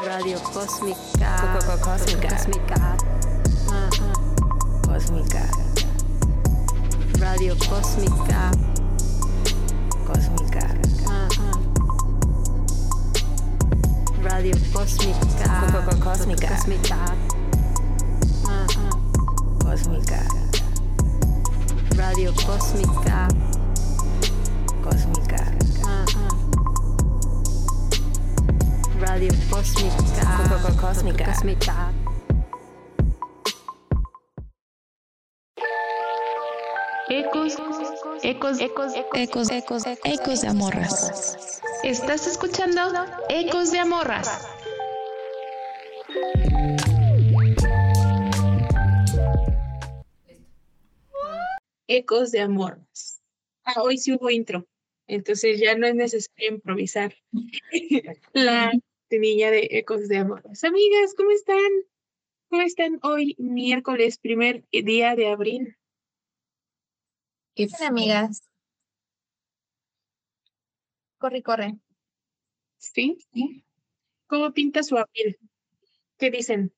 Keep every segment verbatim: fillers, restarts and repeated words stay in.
Radio Cósmica. Cósmica. Cósmica. Cósmica. Radio Cósmica. Cósmica. Radio Cósmica. Cósmica. Cósmica. Cósmica. Radio Cósmica. Cósmica. Radio Cósmica. Cósmica. Cósmica. Ecos, ecos, ecos, Ecos, ecos, ecos de Amorras. Estás escuchando Ecos de Amorras. Ecos de Amorras. Ah, hoy sí hubo intro, entonces ya no es necesario improvisar. La niña de Ecos de Amorras. Amigas, ¿cómo están? ¿Cómo están hoy, miércoles, primer día de abril? Qué Hola, amigas. Corre, corre. ¿Sí? ¿Sí? ¿Cómo pinta su abril? ¿Qué dicen?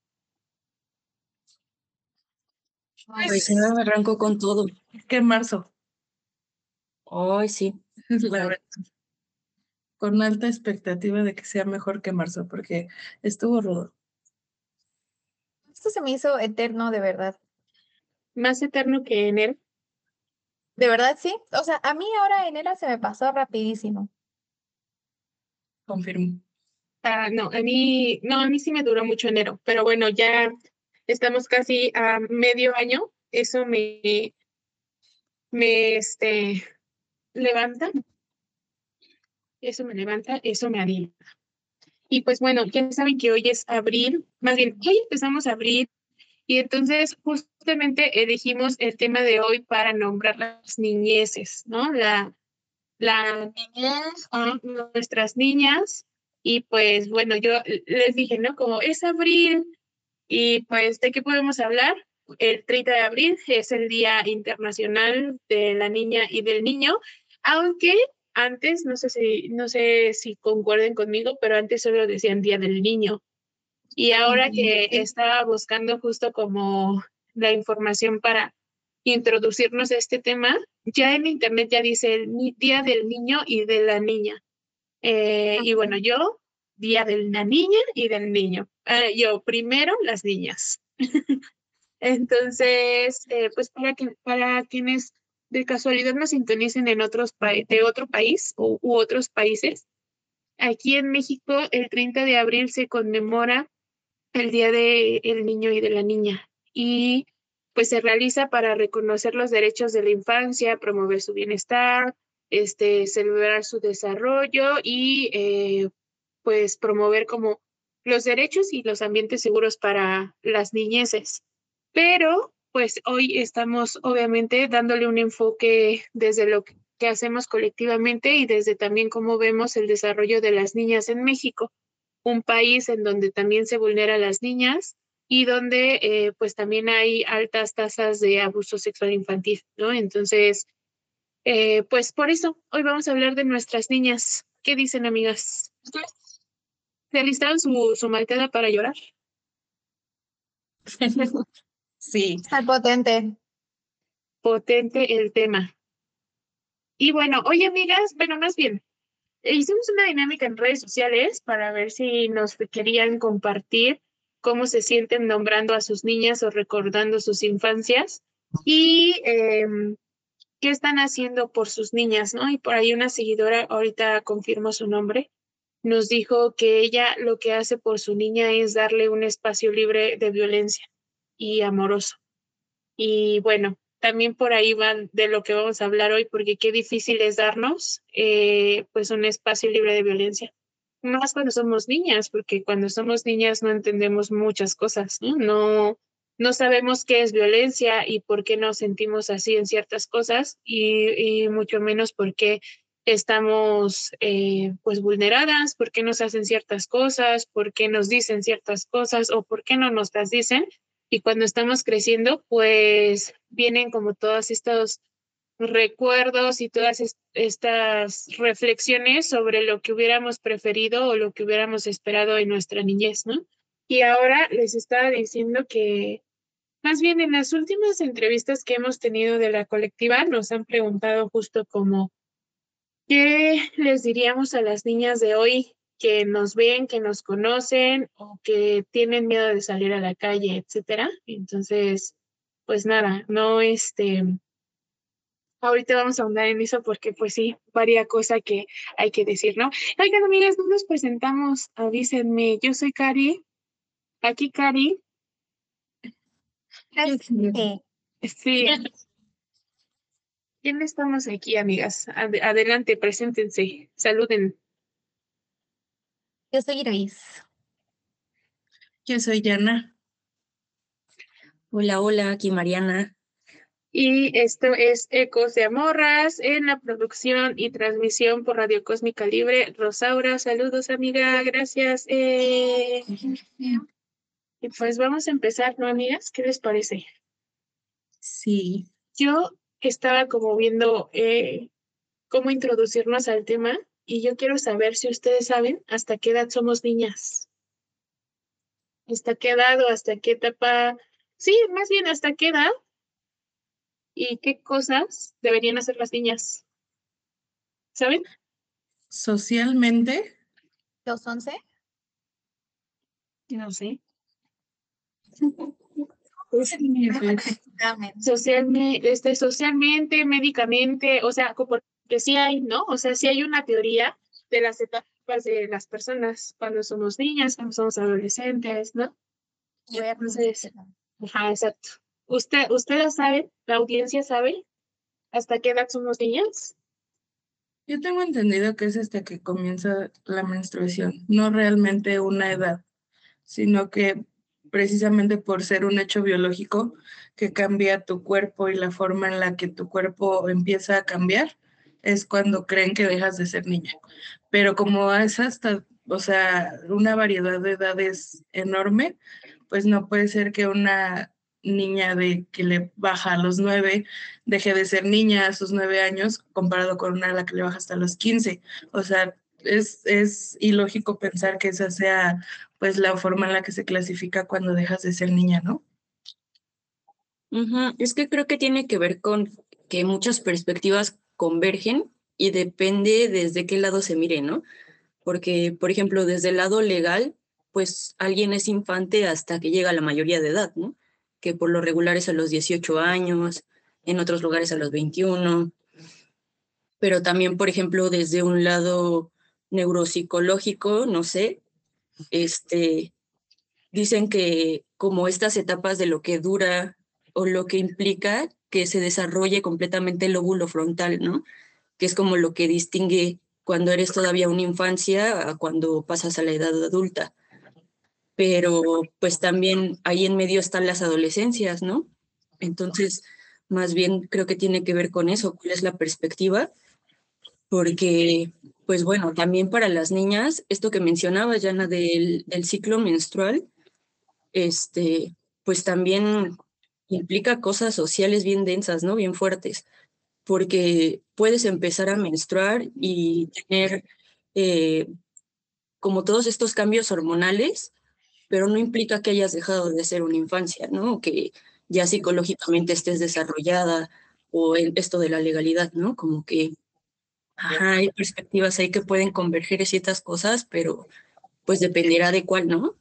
Pues me arranco con todo. Es que en marzo, Hoy sí. la verdad, con alta expectativa de que sea mejor que marzo, porque estuvo rudo. Esto se me hizo eterno, de verdad. ¿Más eterno que enero? De verdad, sí. O sea, a mí ahora enero se me pasó rapidísimo. Confirmo. Ah, no, a mí, no, a mí sí me duró mucho enero, pero bueno, ya estamos casi a medio año. Eso me, me, este, levanta. Eso me levanta, eso me anima. Y pues bueno, ya saben que hoy es abril, más bien, hoy empezamos abril, y entonces justamente elegimos el tema de hoy para nombrar las niñeces, ¿no? La, la niñez, ah, nuestras niñas, y pues bueno, yo les dije, ¿no? Como es abril, y pues, ¿de qué podemos hablar? El treinta de abril es el Día Internacional de la Niña y del Niño, aunque antes, no sé si, no sé si concuerden conmigo, pero antes solo decían Día del Niño. Y ahora que estaba buscando justo como la información para introducirnos a este tema, ya en internet ya dice el ni- Día del Niño y de la Niña. Eh, y bueno, yo, Día de la Niña y del Niño. Eh, yo, primero las niñas. Entonces, eh, pues para, que, para quienes de casualidad nos sintonicen en otros pa- de otro país u, u otros países, aquí en México el treinta de abril se conmemora el Día del Niño y de la Niña, y pues se realiza para reconocer los derechos de la infancia, promover su bienestar, este, celebrar su desarrollo y eh, pues promover como los derechos y los ambientes seguros para las niñeces. Pero pues hoy estamos obviamente dándole un enfoque desde lo que que hacemos colectivamente y desde también cómo vemos el desarrollo de las niñas en México, un país en donde también se vulnera a las niñas y donde eh, pues también hay altas tasas de abuso sexual infantil, ¿no? Entonces, eh, pues por eso hoy vamos a hablar de nuestras niñas. ¿Qué dicen, amigas? ¿Ustedes se alistaron su, su malteada para llorar? Sí, Está potente. Potente el tema. Y bueno, oye, amigas, bueno, más bien, eh, hicimos una dinámica en redes sociales para ver si nos querían compartir cómo se sienten nombrando a sus niñas o recordando sus infancias y em, qué están haciendo por sus niñas, ¿no? Y por ahí una seguidora, ahorita confirmo su nombre, nos dijo que ella lo que hace por su niña es darle un espacio libre de violencia y amoroso. Y bueno, también por ahí van de lo que vamos a hablar hoy, porque qué difícil es darnos eh, pues un espacio libre de violencia. Más cuando somos niñas, porque cuando somos niñas no entendemos muchas cosas, ¿no? No, no sabemos qué es violencia y por qué nos sentimos así en ciertas cosas y, y mucho menos por qué estamos eh, pues vulneradas, por qué nos hacen ciertas cosas, por qué nos dicen ciertas cosas o por qué no nos las dicen. Y cuando estamos creciendo, pues vienen como todos estos recuerdos y todas est- estas reflexiones sobre lo que hubiéramos preferido o lo que hubiéramos esperado en nuestra niñez, ¿no? Y ahora les estaba diciendo que más bien en las últimas entrevistas que hemos tenido de la colectiva nos han preguntado justo como, ¿qué les diríamos a las niñas de hoy que nos ven, que nos conocen o que tienen miedo de salir a la calle, etcétera? Entonces, pues nada, no este, ahorita vamos a ahondar en eso porque pues sí, varia cosa que hay que decir, ¿no? Oigan, amigas, no nos presentamos, avísenme, yo soy Cari, aquí Cari, Sí, sí, ¿quién estamos aquí, amigas? Ad- adelante, preséntense, saluden. yo soy Iris. Yo soy Yana. Hola, hola, aquí Mariana. Y esto es Ecos de Amorras en la producción y transmisión por Radio Cósmica Libre. Rosaura, saludos, amiga, gracias. Eh, y pues vamos a empezar, ¿no, amigas? ¿Qué les parece? Sí. Yo estaba como viendo eh, cómo introducirnos al tema y yo quiero saber si ustedes saben hasta qué edad somos niñas. ¿Hasta qué edad o hasta qué etapa? Sí, más bien hasta qué edad y qué cosas deberían hacer las niñas. ¿Saben? Socialmente, ¿Los once? No sé. Dame. Socialmente, este, socialmente, médicamente, o sea, como porque sí hay, ¿no? O sea, sí hay una teoría de las etapas de las personas cuando somos niñas, cuando somos adolescentes, ¿no? Entonces, ajá, exacto. ¿Usted, ustedes saben, la audiencia sabe hasta qué edad somos niñas? yo tengo entendido que es hasta que comienza la menstruación, no realmente una edad, sino que precisamente por ser un hecho biológico que cambia tu cuerpo y la forma en la que tu cuerpo empieza a cambiar, es cuando creen que dejas de ser niña. Pero como es hasta, o sea, una variedad de edades enorme, pues no puede ser que una niña de que le baja a los nueve deje de ser niña a sus nueve años comparado con una a la que le baja hasta los quince. O sea, es, es ilógico pensar que esa sea pues la forma en la que se clasifica cuando dejas de ser niña, ¿no? Ujú, Es que creo que tiene que ver con que muchas perspectivas convergen y depende desde qué lado se mire, ¿no? Porque, por ejemplo, desde el lado legal, pues alguien es infante hasta que llega a la mayoría de edad, ¿no? Que por lo regular es a los dieciocho años, en otros lugares a los veintiuno, pero también, por ejemplo, desde un lado neuropsicológico, no sé, este, dicen que como estas etapas de lo que dura o lo que implica que se desarrolle completamente el lóbulo frontal, ¿no? Que es como lo que distingue cuando eres todavía una infancia a cuando pasas a la edad adulta. Pero pues también ahí en medio están las adolescencias, ¿no? Entonces, más bien creo que tiene que ver con eso, cuál es la perspectiva, porque, pues bueno, también para las niñas, esto que mencionaba, Jana, del, del ciclo menstrual, este, pues también implica cosas sociales bien densas, ¿no? Bien fuertes, porque puedes empezar a menstruar y tener eh, como todos estos cambios hormonales, pero no implica que hayas dejado de ser una infancia, ¿no? O que ya psicológicamente estés desarrollada o en esto de la legalidad, ¿no? Como que, ajá, hay perspectivas ahí que pueden converger en ciertas cosas, pero pues dependerá de cuál, ¿no?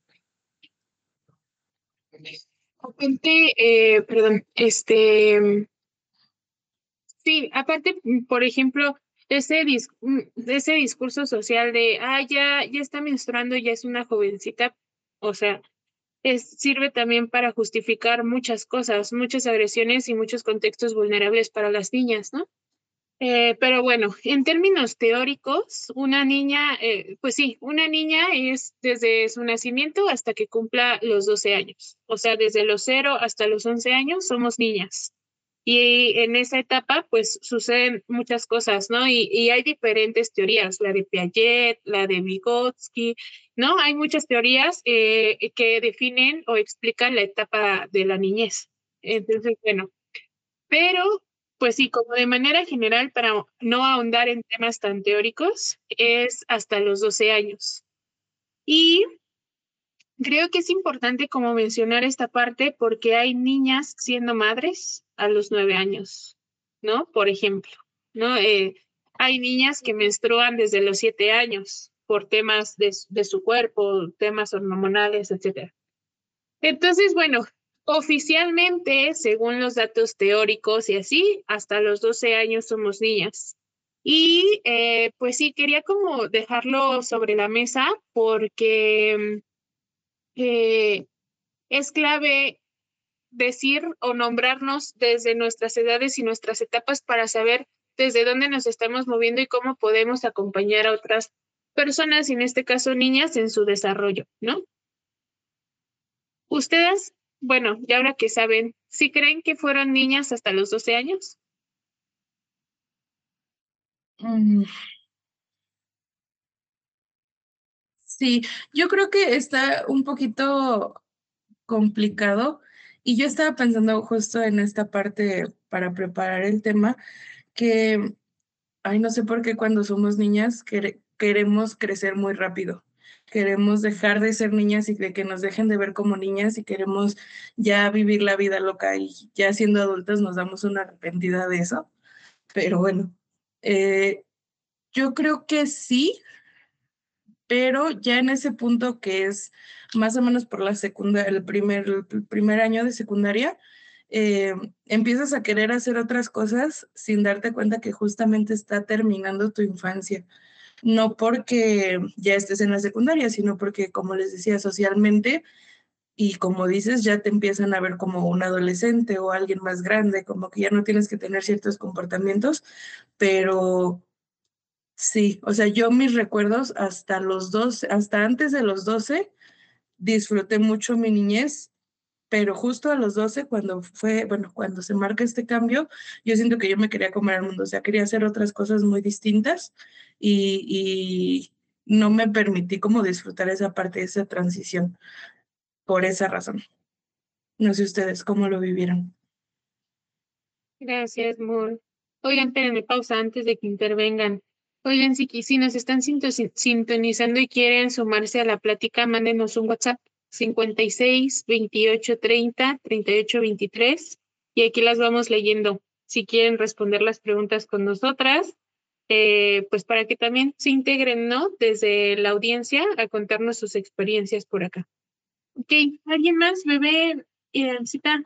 Aparte, eh, perdón, este, sí, aparte, mm, por ejemplo, ese, dis- mm, ese discurso social de, ah, ya, ya está menstruando, ya es una jovencita, o sea, es, sirve también para justificar muchas cosas, muchas agresiones y muchos contextos vulnerables para las niñas, ¿no? Eh, pero bueno, en términos teóricos, una niña, eh, pues sí, una niña es desde su nacimiento hasta que cumpla los doce años. O sea, desde los cero hasta los once años somos niñas. Y en esa etapa, pues suceden muchas cosas, ¿no? Y, y hay diferentes teorías, la de Piaget, la de Vygotsky, ¿no? Hay muchas teorías eh, que definen o explican la etapa de la niñez. Entonces, bueno, pero pues sí, como de manera general, para no ahondar en temas tan teóricos, es hasta los doce años. Y creo que es importante como mencionar esta parte porque hay niñas siendo madres a los nueve años, ¿no? Por ejemplo, ¿no? Eh, hay niñas que menstruan desde los siete años por temas de, de su cuerpo, temas hormonales, etcétera. Entonces, bueno, oficialmente, según los datos teóricos y así, hasta los doce años somos niñas. Y eh, pues sí, quería como dejarlo sobre la mesa porque eh, es clave decir o nombrarnos desde nuestras edades y nuestras etapas para saber desde dónde nos estamos moviendo y cómo podemos acompañar a otras personas, y en este caso niñas, en su desarrollo, ¿no? Ustedes, bueno, ya ahora que saben, ¿sí creen que fueron niñas hasta los doce años? Mm, sí, yo creo que está un poquito complicado y yo estaba pensando justo en esta parte para preparar el tema, que, ay, no sé por qué cuando somos niñas quere- queremos crecer muy rápido. Queremos dejar de ser niñas y de que nos dejen de ver como niñas y queremos ya vivir la vida loca y ya siendo adultas nos damos una arrepentida de eso. Pero bueno, eh, yo creo que sí, pero ya en ese punto que es más o menos por la secundaria, el primer, el primer año de secundaria, eh, empiezas a querer hacer otras cosas sin darte cuenta que justamente está terminando tu infancia. No porque ya estés en la secundaria, sino porque, como les decía, socialmente, y como dices, ya te empiezan a ver como un adolescente o alguien más grande, como que ya no tienes que tener ciertos comportamientos, pero sí, o sea, yo mis recuerdos hasta los doce, hasta antes de los doce, disfruté mucho mi niñez, pero justo a los doce, cuando fue, bueno, cuando se marca este cambio, yo siento que yo me quería comer al mundo, o sea, quería hacer otras cosas muy distintas y, y no me permití como disfrutar esa parte, esa transición, por esa razón. No sé ustedes cómo lo vivieron. Gracias, Mor. Oigan, espérenme pausa antes de que intervengan. Oigan, si, si nos están sinto- sintonizando y quieren sumarse a la plática, mándenos un WhatsApp cincuenta y seis, veintiocho, treinta, treinta y ocho, veintitrés y aquí las vamos leyendo. Si quieren responder las preguntas con nosotras, eh, pues para que también se integren, ¿no? Desde la audiencia a contarnos sus experiencias por acá. Ok, ¿alguien más? Bebé, Irancita.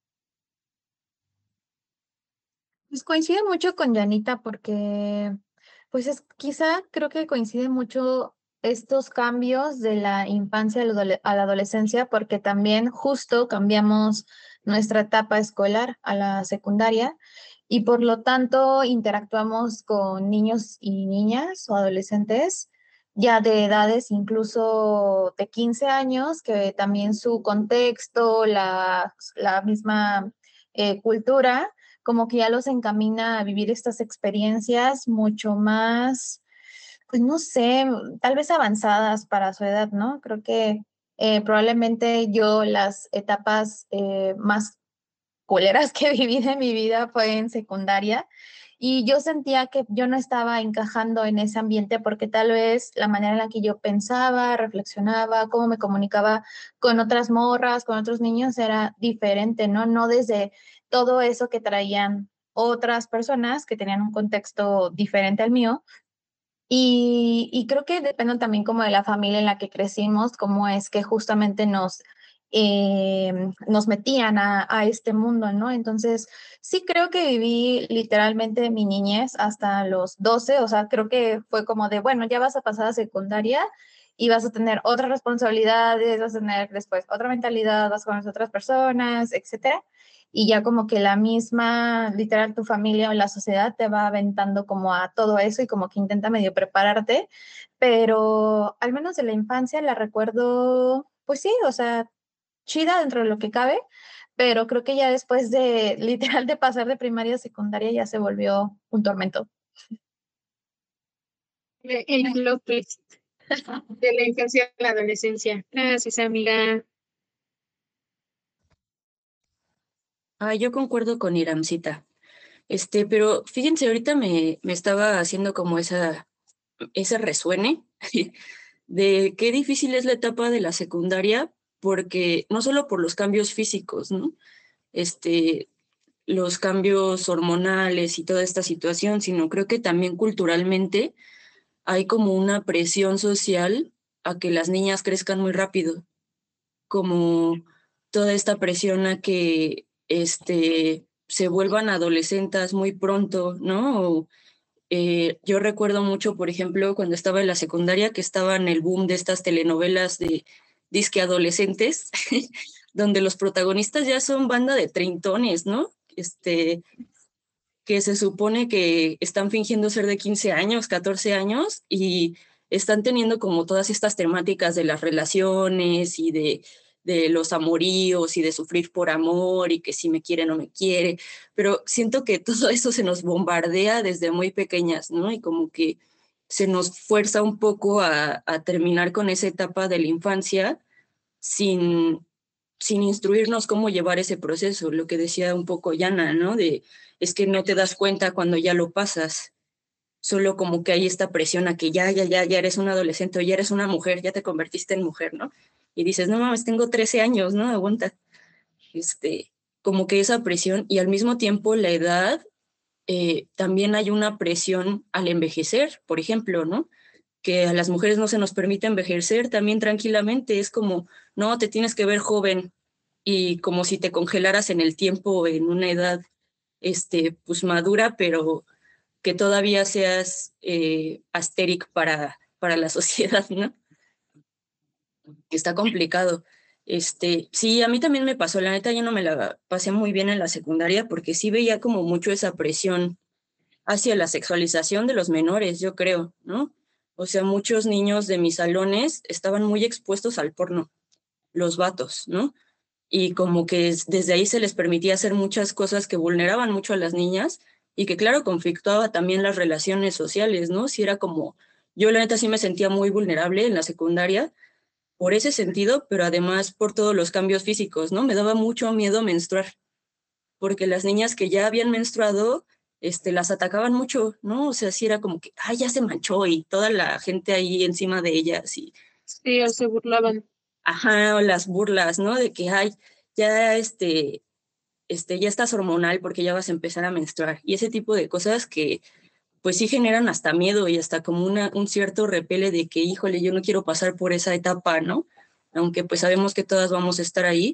Pues coincide mucho con Janita porque, pues es quizá creo que coincide mucho estos cambios de la infancia a la adole- a la adolescencia porque también justo cambiamos nuestra etapa escolar a la secundaria y por lo tanto interactuamos con niños y niñas o adolescentes ya de edades incluso de quince años, que también su contexto, la, la misma eh, cultura como que ya los encamina a vivir estas experiencias mucho más, pues no sé, tal vez avanzadas para su edad, ¿no? Creo que eh, probablemente yo las etapas eh, más culeras que viví de mi vida fue en secundaria y yo sentía que yo no estaba encajando en ese ambiente porque tal vez la manera en la que yo pensaba, reflexionaba, cómo me comunicaba con otras morras, con otros niños era diferente, ¿no? No desde todo eso que traían otras personas que tenían un contexto diferente al mío. Y, y creo que depende también como de la familia en la que crecimos, cómo es que justamente nos, eh, nos metían a, a este mundo, ¿no? Entonces, sí creo que viví literalmente mi niñez hasta los doce, o sea, creo que fue como de, bueno, ya vas a pasar a secundaria y vas a tener otras responsabilidades, vas a tener después otra mentalidad, vas a conocer otras personas, etcétera. Y ya como que la misma, literal, tu familia o la sociedad te va aventando como a todo eso y como que intenta medio prepararte, pero al menos de la infancia la recuerdo, pues sí, o sea, chida dentro de lo que cabe, pero creo que ya después de, literal, de pasar de primaria a secundaria ya se volvió un tormento. El plot twist de la infancia a la adolescencia. Gracias, amiga. Ah, yo concuerdo con Iramcita. Este, pero fíjense, ahorita me, me estaba haciendo como esa, ese resuene de qué difícil es la etapa de la secundaria, porque no solo por los cambios físicos, ¿no? Este, los cambios hormonales y toda esta situación, sino creo que también culturalmente hay como una presión social a que las niñas crezcan muy rápido, como toda esta presión a que este, se vuelvan adolescentes muy pronto, ¿no? O, eh, yo recuerdo mucho, por ejemplo, cuando estaba en la secundaria, que estaba en el boom de estas telenovelas de disque adolescentes, donde los protagonistas ya son banda de treintones, ¿no? Este, que se supone que están fingiendo ser de quince años, catorce años, y están teniendo como todas estas temáticas de las relaciones y de, de los amoríos y de sufrir por amor y que si me quiere o no me quiere, pero siento que todo eso se nos bombardea desde muy pequeñas, ¿no? Y como que se nos fuerza un poco a, a terminar con esa etapa de la infancia sin, sin instruirnos cómo llevar ese proceso, lo que decía un poco Yana, ¿no? De, es que no te das cuenta cuando ya lo pasas, solo como que hay esta presión a que ya, ya, ya, ya eres un adolescente o ya eres una mujer, ya te convertiste en mujer, ¿no? Y dices, no mames, tengo trece años, ¿no? Aguanta. Este, como que esa presión y al mismo tiempo la edad, eh, también hay una presión al envejecer, por ejemplo, ¿no? Que a las mujeres no se nos permite envejecer también tranquilamente, es como, no, te tienes que ver joven y como si te congelaras en el tiempo en una edad, este, pues madura, pero que todavía seas eh, asteric para, para la sociedad, ¿no? Está complicado. Este, sí, a mí también me pasó, la neta yo no me la pasé muy bien en la secundaria porque sí veía como mucho esa presión hacia la sexualización de los menores, yo creo, ¿no? O sea, muchos niños de mis salones estaban muy expuestos al porno, los vatos, ¿no? Y como que desde ahí se les permitía hacer muchas cosas que vulneraban mucho a las niñas y que claro, conflictuaba también las relaciones sociales, ¿no? Si era como, yo la neta sí me sentía muy vulnerable en la secundaria por ese sentido, pero además por todos los cambios físicos, ¿no? Me daba mucho miedo menstruar porque las niñas que ya habían menstruado, este, las atacaban mucho, ¿no? O sea, sí era como que, ay, ya se manchó y toda la gente ahí encima de ellas y, Sí, o se burlaban. ajá, o las burlas, ¿no? De que, ay, ya, este, este, ya estás hormonal porque ya vas a empezar a menstruar y ese tipo de cosas que, pues sí generan hasta miedo y hasta como una, un cierto repele de que, híjole, yo no quiero pasar por esa etapa, ¿no? Aunque pues sabemos que todas vamos a estar ahí,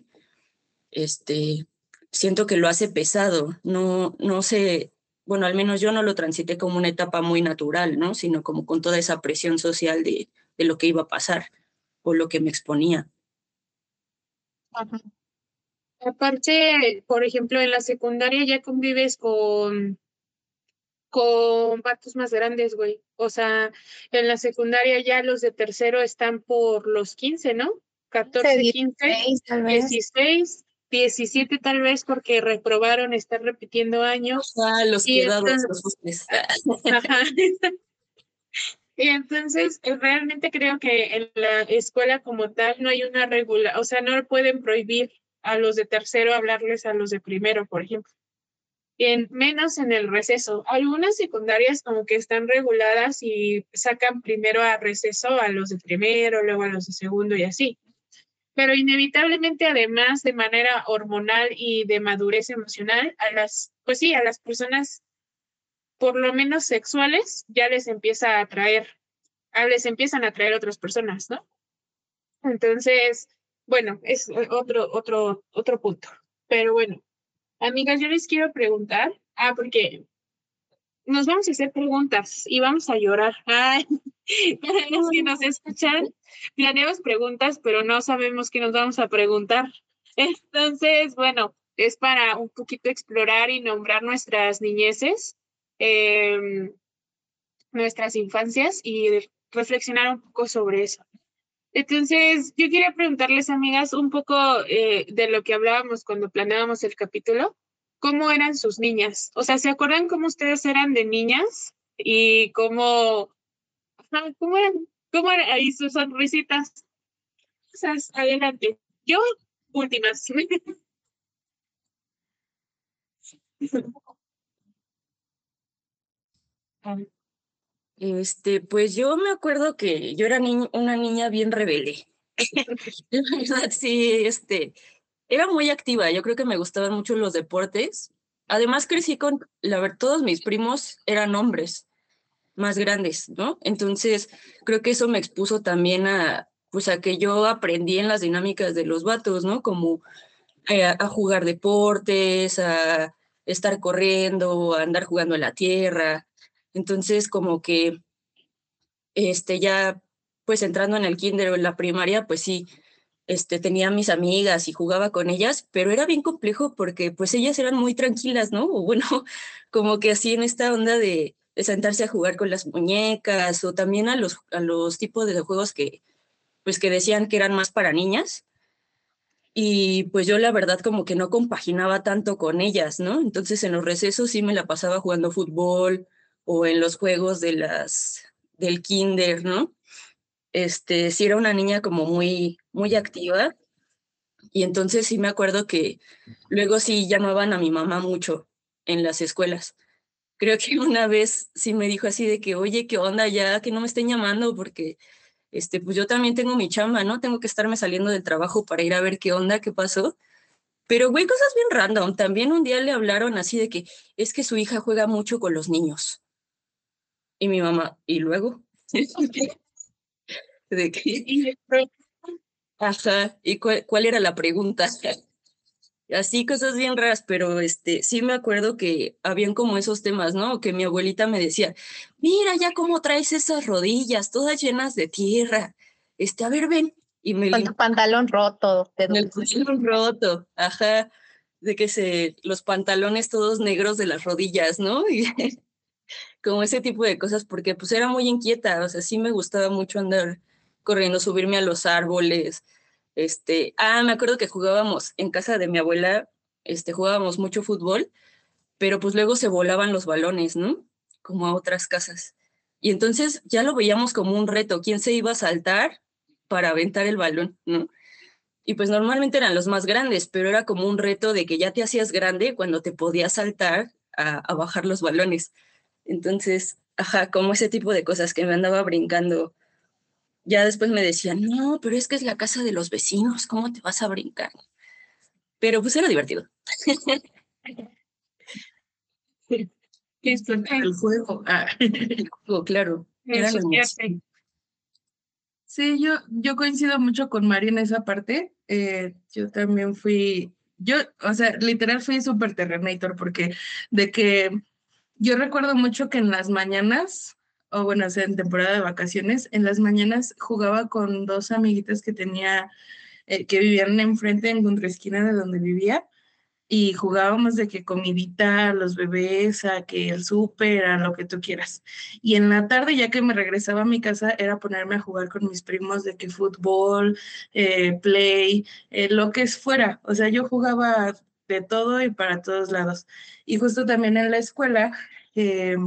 este, siento que lo hace pesado, no, no sé, bueno, al menos yo no lo transité como una etapa muy natural, ¿no? Sino como con toda esa presión social de, de lo que iba a pasar o lo que me exponía. Ajá. Aparte, por ejemplo, en la secundaria ya convives con, con vatos más grandes, güey. O sea, en la secundaria ya los de tercero están por los quince, ¿no? Se catorce, quince, dieciséis, tal vez. dieciséis, diecisiete tal vez porque reprobaron, están repitiendo años. Ah, los Y quedados, entonces, los justes. ajá. Y entonces, eh, realmente creo que en la escuela como tal no hay una regula, o sea, no pueden prohibir a los de tercero hablarles a los de primero, por ejemplo. En, menos en el receso. Algunas secundarias como que están reguladas y sacan primero a receso a los de primero, luego a los de segundo y así. Pero inevitablemente, además, de manera hormonal y de madurez emocional, a las, pues sí, a las personas, por lo menos sexuales, ya les empieza a atraer, a les empiezan a atraer otras personas, ¿no? Entonces, bueno, es otro, otro, otro punto. Pero bueno, amigas, yo les quiero preguntar, ah, porque nos vamos a hacer preguntas y vamos a llorar. Ay, para los que nos escuchan, planeamos preguntas, pero no sabemos qué nos vamos a preguntar. Entonces, bueno, es para un poquito explorar y nombrar nuestras niñeces, eh, nuestras infancias y reflexionar un poco sobre eso. Entonces, yo quería preguntarles, amigas, un poco eh, de lo que hablábamos cuando planeábamos el capítulo. ¿Cómo eran sus niñas? O sea, ¿se acuerdan cómo ustedes eran de niñas? Y cómo, ajá, cómo eran, cómo eran ahí sus sonrisitas. O sea, adelante. Yo, últimas. Este, pues yo me acuerdo que yo era ni- una niña bien rebelde. La verdad, sí, este, era muy activa. Yo creo que me gustaban mucho los deportes. Además, crecí con, la verdad, todos mis primos eran hombres más grandes, ¿no? Entonces, creo que eso me expuso también a, pues, a que yo aprendí en las dinámicas de los vatos, ¿no? Como eh, a, a jugar deportes, a estar corriendo, a andar jugando en la tierra. Entonces, como que este, ya pues entrando en el kinder o en la primaria, pues sí, este, tenía mis amigas y jugaba con ellas, pero era bien complejo porque pues ellas eran muy tranquilas, ¿no? O bueno, como que así en esta onda de, de sentarse a jugar con las muñecas o también a los, a los tipos de juegos que pues que decían que eran más para niñas. Y pues yo la verdad como que no compaginaba tanto con ellas, ¿no? Entonces en los recesos sí me la pasaba jugando fútbol o en los juegos de las, del kinder, ¿no? Este, sí era una niña como muy, muy activa y entonces sí me acuerdo que luego sí llamaban a mi mamá mucho en las escuelas. Creo que una vez sí me dijo así de que, oye, ¿qué onda ya? Que no me estén llamando porque, este, pues yo también tengo mi chamba, ¿no? Tengo que estarme saliendo del trabajo para ir a ver qué onda, qué pasó. Pero, güey, cosas bien random. También un día le hablaron así de que es que su hija juega mucho con los niños. Y mi mamá, ¿y luego? De que, Y esto, ajá, ¿y cuál, cuál era la pregunta? Así cosas bien raras, pero este, sí me acuerdo que habían como esos temas, ¿no? Que mi abuelita me decía, mira ya cómo traes esas rodillas todas llenas de tierra. Este, a ver, ven. Y me Con tu pantalón roto de el pantalón roto, ajá, de que se, los pantalones todos negros de las rodillas, ¿no? Y como ese tipo de cosas, porque pues era muy inquieta, o sea, sí me gustaba mucho andar corriendo, subirme a los árboles, este, ah, me acuerdo que jugábamos en casa de mi abuela, este, jugábamos mucho fútbol, pero pues luego se volaban los balones, ¿no? Como a otras casas. Y entonces ya lo veíamos como un reto, quién se iba a saltar para aventar el balón, ¿no? Y pues normalmente eran los más grandes, pero era como un reto de que ya te hacías grande cuando te podías saltar a, a bajar los balones. Entonces, ajá, como ese tipo de cosas que me andaba brincando. Ya después me decían, no, pero es que es la casa de los vecinos, ¿cómo te vas a brincar? Pero pues era divertido. Que es parte del juego. Ah. Oh, claro, era lo mismo. ensuciarse. Sí, yo, yo coincido mucho con Mari en esa parte. Eh, yo también fui, yo, o sea, literal fui súper Terrenator porque de que yo recuerdo mucho que en las mañanas, o bueno, o sea, en temporada de vacaciones, en las mañanas jugaba con dos amiguitas que tenía, eh, que vivían enfrente en contraesquina de donde vivía y jugábamos de que comidita a los bebés, a que el súper, a lo que tú quieras. Y en la tarde, ya que me regresaba a mi casa, era ponerme a jugar con mis primos de que fútbol, eh, play, eh, lo que es fuera. O sea, yo jugaba de todo y para todos lados. Y justo también en la escuela, eh,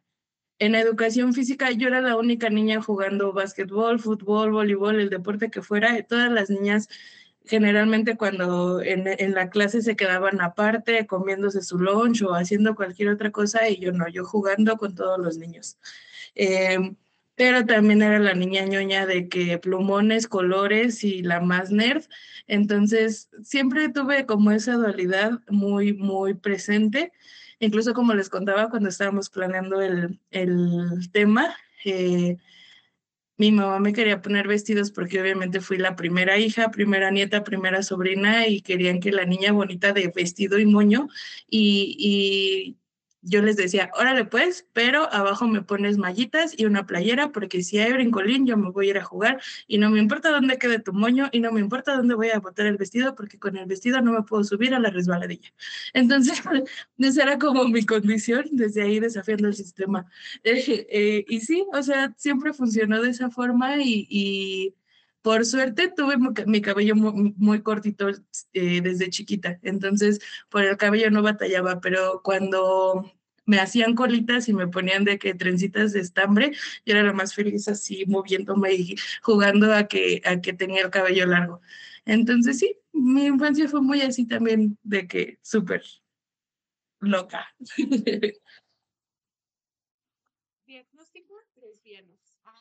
en educación física, yo era la única niña jugando básquetbol, fútbol, voleibol, el deporte que fuera. Todas las niñas generalmente cuando en, en, la clase se quedaban aparte, comiéndose su lunch o haciendo cualquier otra cosa, y yo no, yo jugando con todos los niños. Eh, pero también era la niña ñoña de que plumones, colores y la más nerd. Entonces, siempre tuve como esa dualidad muy, muy presente. Incluso como les contaba cuando estábamos planeando el, el tema, eh, mi mamá me quería poner vestidos porque obviamente fui la primera hija, primera nieta, primera sobrina y querían que la niña bonita de vestido y moño y, y yo les decía, órale pues, pero abajo me pones mallitas y una playera porque si hay brincolín yo me voy a ir a jugar y no me importa dónde quede tu moño y no me importa dónde voy a botar el vestido porque con el vestido no me puedo subir a la resbaladilla. Entonces, esa era como mi condición, desde ahí desafiando el sistema. Eh, eh, y sí, o sea, siempre funcionó de esa forma y, y por suerte tuve mi cabello muy, muy cortito eh, desde chiquita, entonces por el cabello no batallaba, pero cuando me hacían colitas y me ponían de que trencitas de estambre, yo era la más feliz así moviéndome y jugando a que, a que tenía el cabello largo. Entonces sí, mi infancia fue muy así también, de que súper loca. Diagnóstico lesbianos.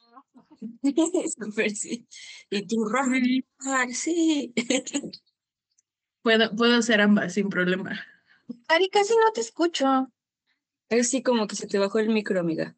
Súper sí. Y tú, rogar, sí. Puedo, puedo hacer ambas sin problema. Ari, casi no te escucho. Es sí, como que se te bajó el micro, amiga.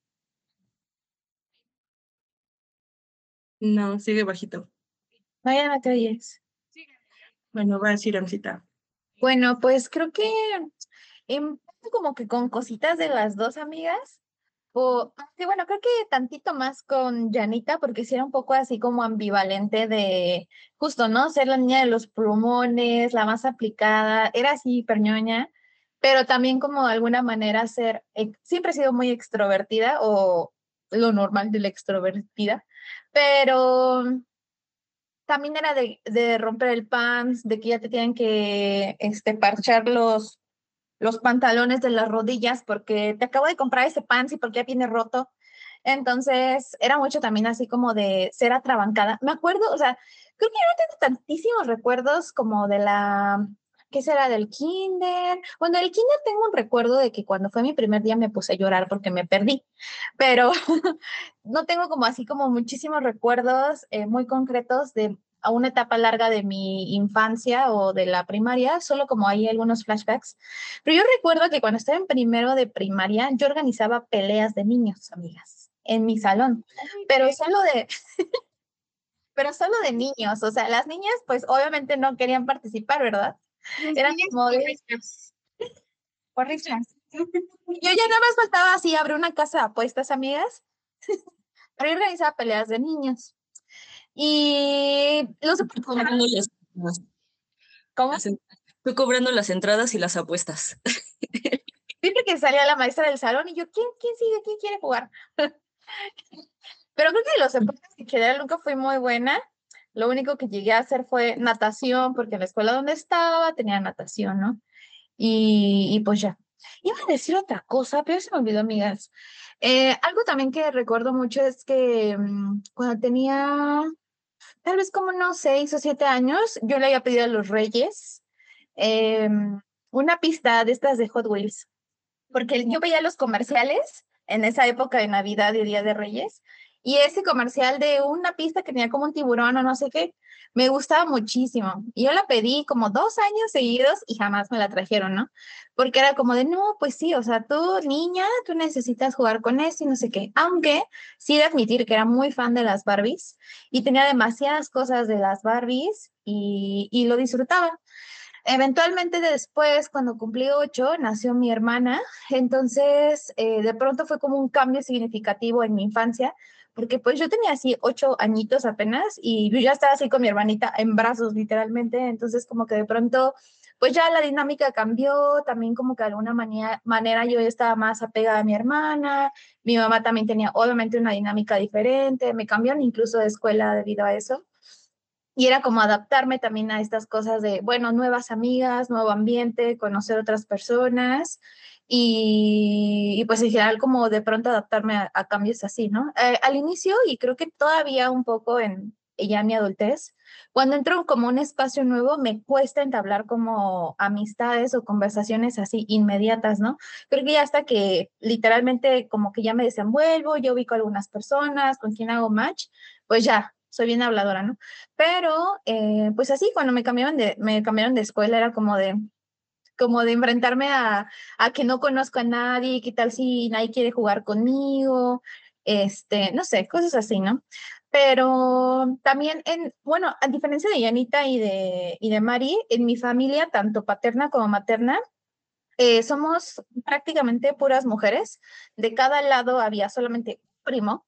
No, sigue bajito. No, ya no te oyes. Bueno, va a decir Amcita. Bueno, pues creo que em, como que con cositas de las dos amigas, o sí, bueno, creo que tantito más con Janita, porque sí era un poco así como ambivalente de justo, ¿no? Ser la niña de los plumones, la más aplicada, era así hiperñoña, pero también como de alguna manera ser, ex- siempre he sido muy extrovertida o lo normal de la extrovertida, pero también era de, de romper el pants, de que ya te tienen que este, parchar los, los pantalones de las rodillas porque te acabo de comprar ese pants y porque ya viene roto. Entonces, era mucho también así como de ser atrabancada. Me acuerdo, o sea, creo que yo no tengo tantísimos recuerdos como de la, ¿qué será? Del kinder. Bueno, del kinder tengo un recuerdo de que cuando fue mi primer día me puse a llorar porque me perdí, pero no tengo como así como muchísimos recuerdos eh, muy concretos de a una etapa larga de mi infancia o de la primaria, solo como hay algunos flashbacks. Pero yo recuerdo que cuando estaba en primero de primaria, yo organizaba peleas de niños, amigas, en mi salón, pero solo de, pero solo de niños, o sea, las niñas pues obviamente no querían participar, ¿verdad? Las Eran niñas como de porristas. porristas. Yo ya nada más faltaba así abrir una casa de apuestas, amigas, pero yo organizaba peleas de niños. Y los Cobrando las, las- ¿cómo? las en- Tú cobrando las entradas y las apuestas. Siempre que salía la maestra del salón y yo, ¿quién, quién sigue? ¿Quién quiere jugar? Pero creo que los deportes en general nunca fui muy buena. Lo único que llegué a hacer fue natación, porque en la escuela donde estaba tenía natación, ¿no? Y, y pues ya. Iba a decir otra cosa, pero se me olvidó, amigas. Eh, algo también que recuerdo mucho es que mm, cuando tenía tal vez como unos seis o siete años, yo le había pedido a los Reyes em, una pista de estas de Hot Wheels, porque yo veía los comerciales en esa época de Navidad y Día de Reyes, y ese comercial de una pista que tenía como un tiburón o no sé qué, me gustaba muchísimo. Y yo la pedí como dos años seguidos y jamás me la trajeron, ¿no? Porque era como de, no, pues sí, o sea, tú niña, tú necesitas jugar con eso y no sé qué. Aunque sí de admitir que era muy fan de las Barbies y tenía demasiadas cosas de las Barbies y, y lo disfrutaba. Eventualmente después, cuando cumplí ocho, nació mi hermana. Entonces, eh, de pronto fue como un cambio significativo en mi infancia, porque pues yo tenía así ocho añitos apenas y yo ya estaba así con mi hermanita en brazos, literalmente. Entonces, como que de pronto, pues ya la dinámica cambió, también como que de alguna manera, manera yo estaba más apegada a mi hermana, mi mamá también tenía obviamente una dinámica diferente, me cambiaron incluso de escuela debido a eso. Y era como adaptarme también a estas cosas de, bueno, nuevas amigas, nuevo ambiente, conocer otras personas y, y pues en general como de pronto adaptarme a, a cambios así, ¿no? Eh, al inicio y creo que todavía un poco en ya mi adultez, cuando entro como un espacio nuevo me cuesta entablar como amistades o conversaciones así inmediatas, ¿no? Creo que ya hasta que literalmente como que ya me desenvuelvo, yo ubico a algunas personas con quien hago match, pues ya, soy bien habladora, ¿no? Pero, eh, pues así, cuando me cambiaron de, me cambiaron de escuela, era como de, como de enfrentarme a, a que no conozco a nadie, qué tal si nadie quiere jugar conmigo, este, no sé, cosas así, ¿no? Pero también, en, bueno, a diferencia de Yanita y de, y de Mari, en mi familia, tanto paterna como materna, eh, somos prácticamente puras mujeres. De cada lado había solamente un primo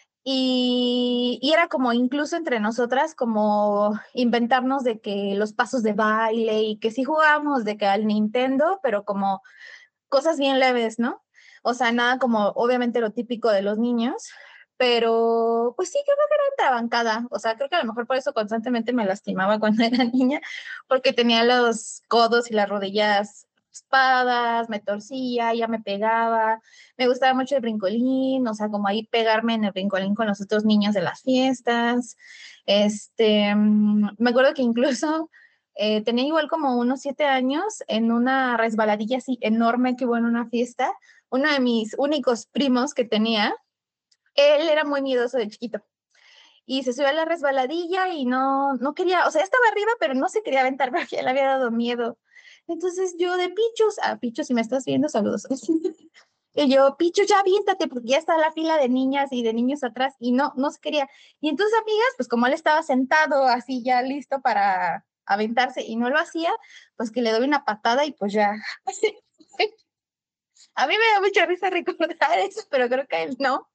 y, y era como incluso entre nosotras, como inventarnos de que los pasos de baile y que sí jugábamos de que al Nintendo, pero como cosas bien leves, ¿no? O sea, nada como obviamente lo típico de los niños, pero pues sí, creo que era trabancada. O sea, creo que a lo mejor por eso constantemente me lastimaba cuando era niña, porque tenía los codos y las rodillas espadas, me torcía, ya me pegaba. Me gustaba mucho el brincolín, o sea, como ahí pegarme en el brincolín con los otros niños de las fiestas. Este, mm, me acuerdo que incluso eh, tenía igual como unos siete años en una resbaladilla así enorme que hubo en una fiesta. uno de mis únicos primos que tenía, él era muy miedoso de chiquito y se subió a la resbaladilla y no, no quería, o sea, estaba arriba, pero no se quería aventar porque le había dado miedo. Entonces yo de Pichus, a Pichus, si me estás viendo, saludos. Y yo, Pichus, ya aviéntate, porque ya está la fila de niñas y de niños atrás, y no, no se quería. Y entonces, amigas, pues como él estaba sentado así ya listo para aventarse y no lo hacía, pues que le doy una patada y pues ya. A mí me da mucha risa recordar eso, pero creo que a él no.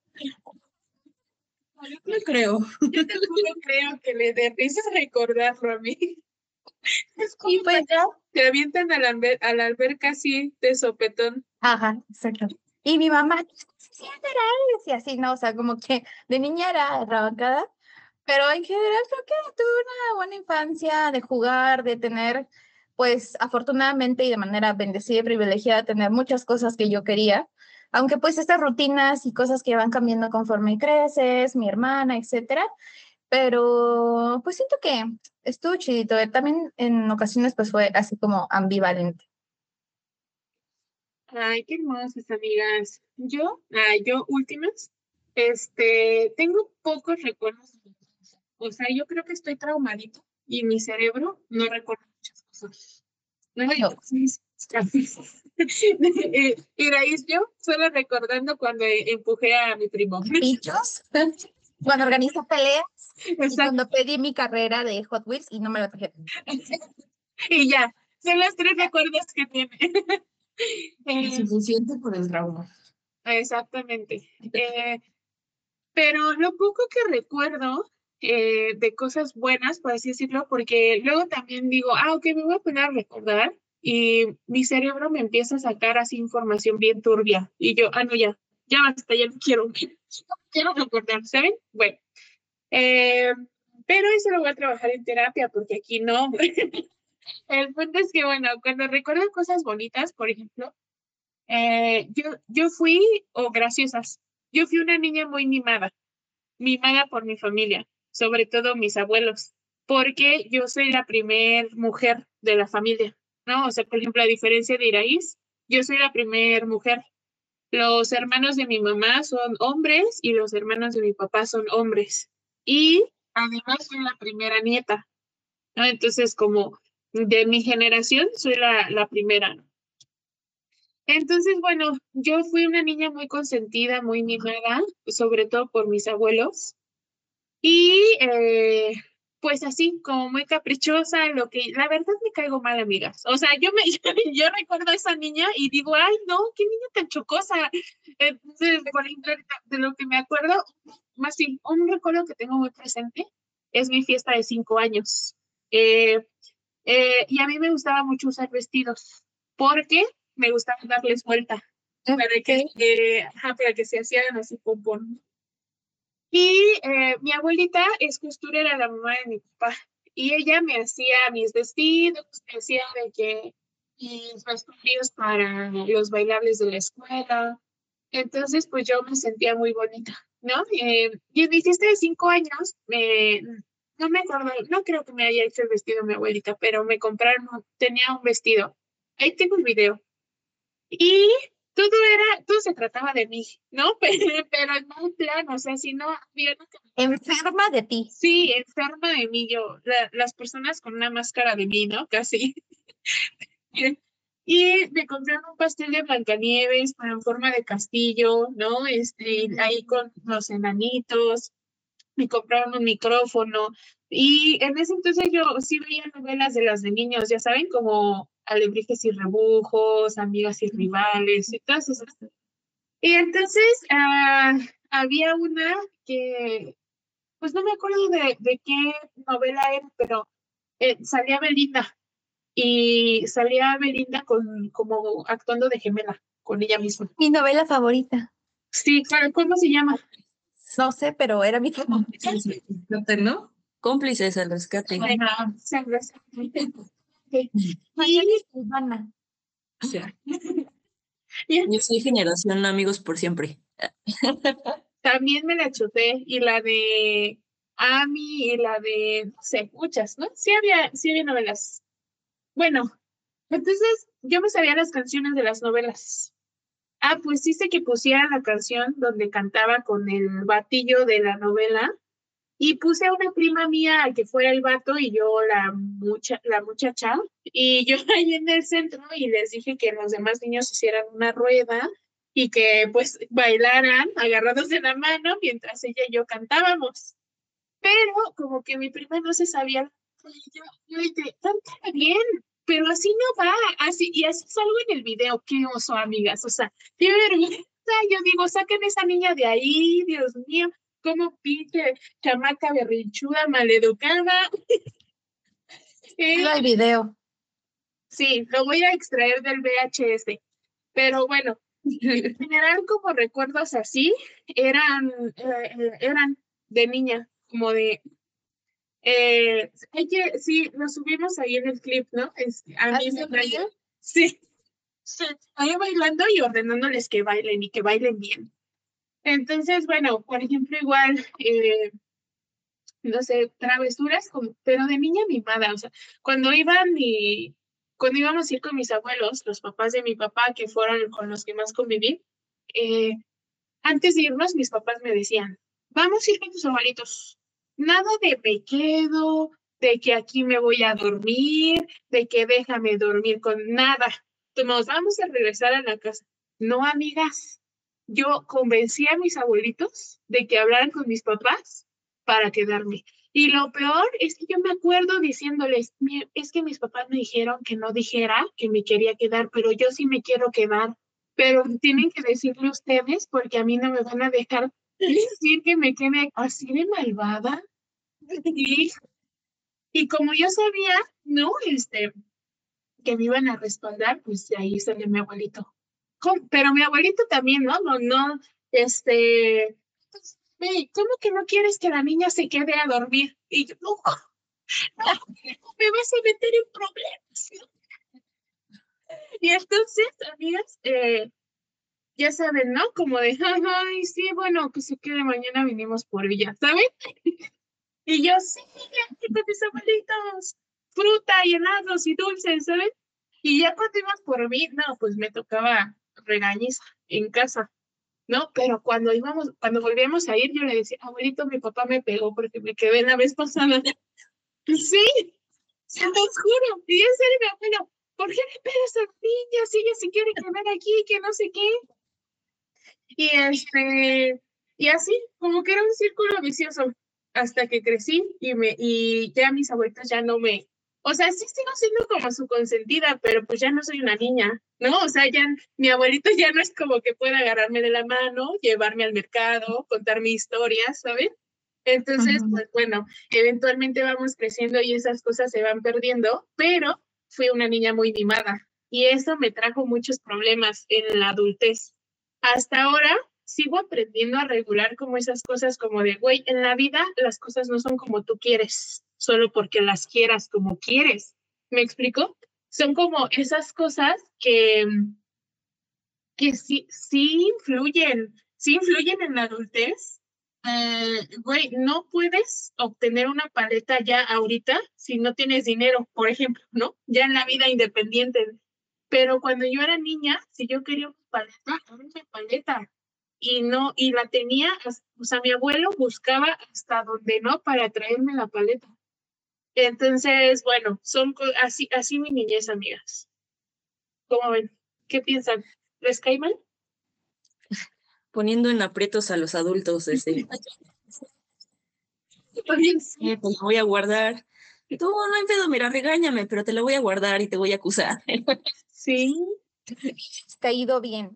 Yo no creo. Yo tampoco creo que le dé risa recordarlo a mí. Es como Y pues, cuando te avientan a la, alber- a la alberca así de sopetón. ajá, exacto. Y mi mamá, sí, era y así, ¿no? O sea, como que de niña era arrancada, pero en general creo que tuve una buena infancia de jugar, de tener, pues afortunadamente y de manera bendecida y privilegiada, tener muchas cosas que yo quería, aunque pues estas rutinas y cosas que van cambiando conforme creces, mi hermana, etcétera, pero pues siento que estuvo chidito. eh, También en ocasiones pues fue así como ambivalente. Ay, qué hermosas, amigas. Yo, ah, yo últimas, este, tengo pocos recuerdos de mi infancia. O sea, yo creo que estoy traumadito y mi cerebro no recuerda muchas cosas. No, Yo, entonces, eh, y Raíz, yo solo recordando cuando eh, empujé a mi primo. pichos, cuando organizo peleas y Exacto. cuando pedí mi carrera de Hot Wheels y no me lo trajeron. Y ya, son los tres recuerdos que tiene. Eh, Suficiente por el trauma. exactamente. Eh, pero lo poco que recuerdo eh, de cosas buenas, por así decirlo, porque luego también digo, ah, ok, me voy a poner a recordar y mi cerebro me empieza a sacar así información bien turbia y yo, ah, no, ya, ya basta, ya no quiero, no quiero recordar, ¿saben? Bueno, eh, pero eso lo voy a trabajar en terapia porque aquí no. El punto es que, bueno, cuando recuerdo cosas bonitas, por ejemplo, eh, yo, yo fui, o graciosas, yo fui una niña muy mimada, mimada por mi familia, sobre todo mis abuelos, porque yo soy la primer mujer de la familia, ¿no? O sea, por ejemplo, a diferencia de Iraíz, yo soy la primer mujer. Los hermanos de mi mamá son hombres y los hermanos de mi papá son hombres. Y además soy la primera nieta, ¿no? Entonces, como de mi generación, soy la, la primera, ¿no? Entonces, bueno, yo fui una niña muy consentida, muy mimada, sobre todo por mis abuelos. Y eh, pues así, como muy caprichosa, lo que la verdad me caigo mal, amigas. O sea, yo me yo, yo recuerdo a esa niña y digo, ay, no, qué niña tan chocosa. Entonces, por ejemplo, ahorita de lo que me acuerdo, más bien, un recuerdo que tengo muy presente es mi fiesta de cinco años. Eh, eh, y a mí me gustaba mucho usar vestidos porque me gustaba darles vuelta para que, Ok. eh, ajá, para que se hacían así pompón. Y eh, mi abuelita es costurera, la mamá de mi papá, y ella me hacía mis vestidos, me hacía de que mis vestuarios para los bailables de la escuela. Entonces, pues yo me sentía muy bonita, ¿no? Eh, y en mi fiesta de cinco años, me, no me acuerdo, no creo que me haya hecho el vestido mi abuelita, pero me compraron, tenía un vestido. Ahí tengo el video. Y todo era, todo se trataba de mí, ¿no? Pero, pero en mal plan, o sea, si no había nunca. Enferma de ti. Sí, enferma de mí, yo, la- las personas con una máscara de mí, ¿no? Casi. Y me compraron un pastel de Blancanieves, pero en forma de castillo, ¿no? Este, ahí con los enanitos, me compraron un micrófono. Y en ese entonces yo sí veía novelas de las de niños, ya saben, como Alebrijes y Rebujos, Amigas y Rivales, y todas esas. Y entonces ah, había una que, pues no me acuerdo de, de qué novela era, pero eh, salía Belinda y salía Belinda con, como actuando de gemela con ella misma. Mi novela favorita. Sí, claro, ¿cómo se llama? No sé, pero era mi favorita. ¿No? Cómplices al rescate. Ajá, se me hace- Ok. Mañana Y, es Ivana. y Yo soy generación amigos por siempre. también me la chuté, y la de Ami, y la de, no sé, muchas, ¿no? Sí había, sí había novelas. Bueno, entonces yo me sabía las canciones de las novelas. Ah, pues hice que pusiera la canción donde cantaba con el batillo de la novela y puse a una prima mía a que fuera el vato y yo la, mucha, la muchacha y yo ahí en el centro y les dije que los demás niños hicieran una rueda y que pues bailaran agarrados de la mano mientras ella y yo cantábamos. Pero como que mi prima no se sabía, y yo, yo dije, canta bien, pero así no va, así, y así salgo en el video, qué oso, amigas, o sea, qué vergüenza, yo digo, saquen esa niña de ahí, Dios mío, cómo pinche chamaca berrinchuda, maleducada. Eh, Mira el video. sí, lo voy a extraer del V H S, pero bueno, en general como recuerdos así, eran, eh, eh, eran de niña, como de Eh, hay que, sí, lo subimos ahí en el clip, ¿no? Es, a mí me traía, sí, sí, ahí bailando y ordenándoles que bailen y que bailen bien. Entonces, bueno, por ejemplo, igual, eh, no sé, travesuras, como, pero de niña mimada, o sea, cuando iban y, cuando íbamos a ir con mis abuelos, los papás de mi papá, que fueron con los que más conviví, eh, antes de irnos, mis papás me decían, vamos a ir con tus abuelitos. Nada de me quedo, de que aquí me voy a dormir, de que déjame dormir con nada. Nos vamos a regresar a la casa. No, amigas. Yo convencí a mis abuelitos de que hablaran con mis papás para quedarme. Y lo peor es que yo me acuerdo diciéndoles, es que mis papás me dijeron que no dijera que me quería quedar, pero yo sí me quiero quedar. Pero tienen que decirle ustedes porque a mí no me van a dejar decir que me quede así de malvada. Y, y como yo sabía, no, este, que me iban a respaldar, pues de ahí salió mi abuelito. ¿Cómo? Pero mi abuelito también, ¿no? No, no, este, pues, ve, ¿cómo que no quieres que la niña se quede a dormir? Y yo, no, no, me vas a meter en problemas. Y entonces, amigas, eh, ya saben, ¿no? Como de, ay, sí, bueno, que se quede, mañana vinimos por ella, ¿saben? Y yo, sí, con mis abuelitos, fruta y helados y dulces, ¿saben? Y ya cuando ibas por mí, no, pues me tocaba regañiza en casa, ¿no? Pero cuando íbamos, cuando volvíamos a ir, yo le decía, abuelito, mi papá me pegó porque me quedé la vez pasada. Sí, se los juro. Y ese era mi abuelo, ¿por qué le pegas a la niña si ella se quiere quedar aquí, que no sé qué? Y este, y así, como que era un círculo vicioso, hasta que crecí y me, y ya mis abuelitos ya no me, o sea, sí sigo siendo como su consentida, pero pues ya no soy una niña, ¿no? O sea, ya mi abuelito ya no es como que pueda agarrarme de la mano, llevarme al mercado, contar mi historia, ¿sabes? Entonces, Ujú. pues bueno, eventualmente vamos creciendo y esas cosas se van perdiendo, pero fui una niña muy mimada y eso me trajo muchos problemas en la adultez. Hasta ahora sigo aprendiendo a regular como esas cosas como de, güey, en la vida las cosas no son como tú quieres, solo porque las quieras como quieres. ¿Me explico? Son como esas cosas que, que sí, sí influyen, sí influyen en la adultez. Eh, güey, no puedes obtener una paleta ya ahorita si no tienes dinero, por ejemplo, ¿no? Ya en la vida independiente. Pero cuando yo era niña, si yo quería una paleta, era una paleta. Y no, y la tenía, as- o sea, mi abuelo buscaba hasta donde no para traerme la paleta. Entonces, bueno, son co- así, así mi niñez, amigas. ¿Cómo ven? ¿Qué piensan? ¿Les cae mal? Poniendo en aprietos a los adultos, este, También sí. eh, te la voy a guardar. Tú, no hay pedo, mira, regáñame, pero te la voy a guardar y te voy a acusar. Sí. Te ha ido bien.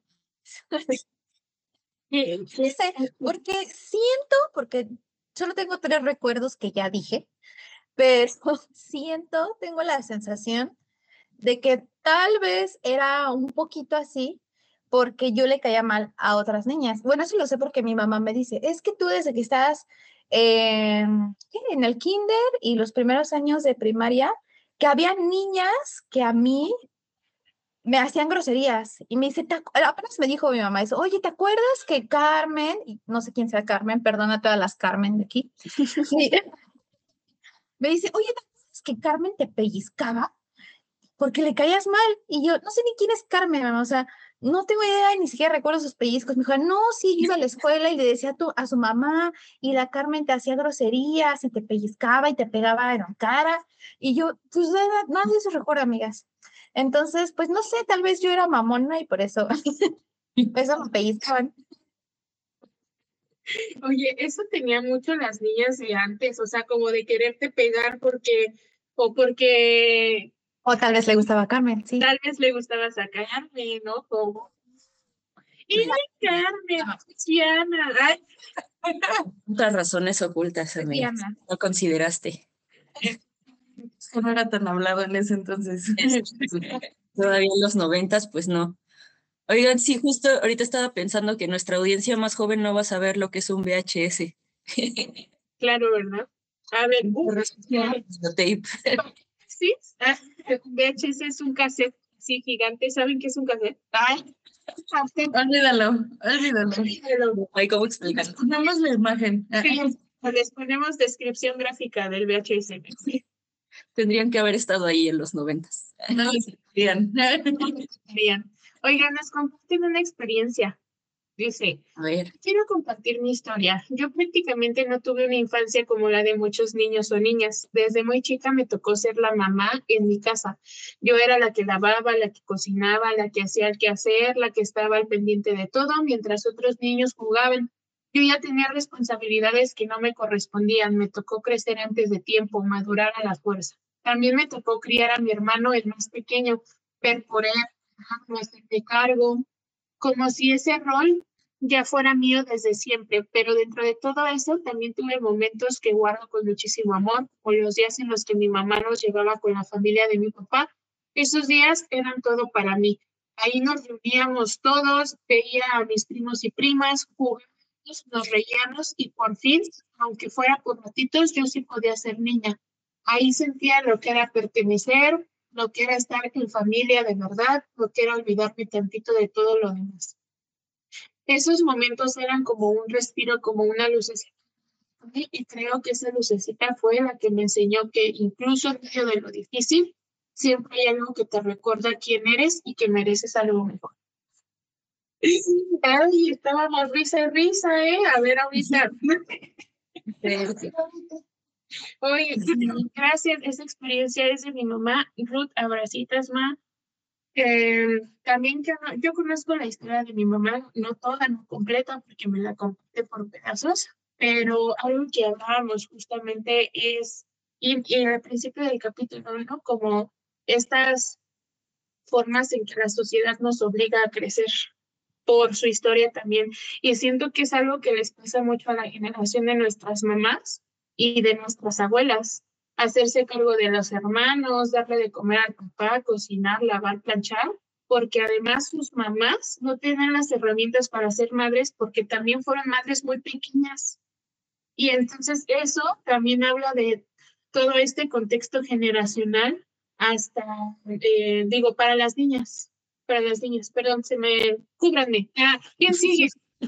No sé, porque siento, porque solo tengo tres recuerdos que ya dije, pero siento, tengo la sensación de que tal vez era un poquito así porque yo le caía mal a otras niñas. Bueno, eso lo sé porque mi mamá me dice, es que tú desde que estás en, ¿qué? En el kinder y los primeros años de primaria, que había niñas que a mí me hacían groserías y me dice, "¿Te acu-?" apenas me dijo mi mamá eso, oye, ¿te acuerdas que Carmen, y no sé quién sea Carmen, perdona a todas las Carmen de aquí, sí, me dice, oye, ¿te acuerdas que Carmen te pellizcaba porque le caías mal? Y yo, no sé ni quién es Carmen, mamá, o sea, no tengo idea, ni siquiera recuerdo sus pellizcos. Me dijo, no, sí, yo iba a la escuela y le decía a, tu, a su mamá y la Carmen te hacía groserías y te pellizcaba y te pegaba en la cara. Y yo, pues nada, nada de eso recuerdo, amigas. Entonces, pues no sé, tal vez yo era mamona y por eso, eso me pellizcaban. Oye, eso tenía mucho las niñas de antes, o sea, como de quererte pegar porque, o porque O tal vez le gustaba a Carmen, sí. tal vez le gustaba sacarme, ¿no? Como, ¡y Carmen, Diana! Ay, Otras razones ocultas, amiga. Diana. No consideraste. Eso no era tan hablado en ese entonces. Todavía en los noventas, pues no. Oigan, sí, justo ahorita estaba pensando que nuestra audiencia más joven no va a saber lo que es un V H S. claro, ¿verdad? A ver, uh, Tape. sí, ah, V H S es un cassette así gigante, ¿saben qué es un cassette? Ay, Olvídalo, olvídalo. Ay, ¿cómo explicar? Ponemos la imagen. sí, les ponemos descripción gráfica del V H S. Tendrían que haber estado ahí en los noventas. No lo sabían. Bien. Oigan, nos comparten una experiencia. Dice, A ver, quiero compartir mi historia. Yo prácticamente no tuve una infancia como la de muchos niños o niñas. Desde muy chica me tocó ser la mamá en mi casa. Yo era la que lavaba, la que cocinaba, la que hacía el quehacer, la que estaba al pendiente de todo, mientras otros niños jugaban. Yo ya tenía responsabilidades que no me correspondían. Me tocó crecer antes de tiempo, madurar a la fuerza. También me tocó criar a mi hermano, el más pequeño, ver por él, dejarlo hacerme cargo, como si ese rol ya fuera mío desde siempre, pero dentro de todo eso también tuve momentos que guardo con muchísimo amor, o los días en los que mi mamá nos llevaba con la familia de mi papá. Esos días eran todo para mí. Ahí nos reuníamos todos, veía a mis primos y primas, jugábamos, nos reíamos y por fin, aunque fuera por ratitos, yo sí podía ser niña. Ahí sentía lo que era pertenecer, lo que era estar en familia de verdad, lo que era olvidarme tantito de todo lo demás. Esos momentos eran como un respiro, como una lucecita. Y creo que esa lucecita fue la que me enseñó que incluso en medio de lo difícil, siempre hay algo que te recuerda quién eres y que mereces algo mejor. Ay, estábamos risa y risa, ¿eh? A ver, ahorita. Oye, gracias, esa experiencia es de mi mamá. Ruth, abracitas, ma. Eh, también yo, no- yo conozco la historia de mi mamá, no toda, no completa, porque me la comparte por pedazos, pero algo que hablábamos justamente es, y, y al principio del capítulo, ¿no? Como estas formas en que la sociedad nos obliga a crecer por su historia también. Y siento que es algo que les pasa mucho a la generación de nuestras mamás y de nuestras abuelas. Hacerse cargo de los hermanos, darle de comer al papá, cocinar, lavar, planchar, porque además sus mamás no tienen las herramientas para ser madres porque también fueron madres muy pequeñas. Y entonces eso también habla de todo este contexto generacional hasta, eh, digo, para las niñas, para las niñas, perdón, se me, cúbranme. Ah, ¿quién sigue?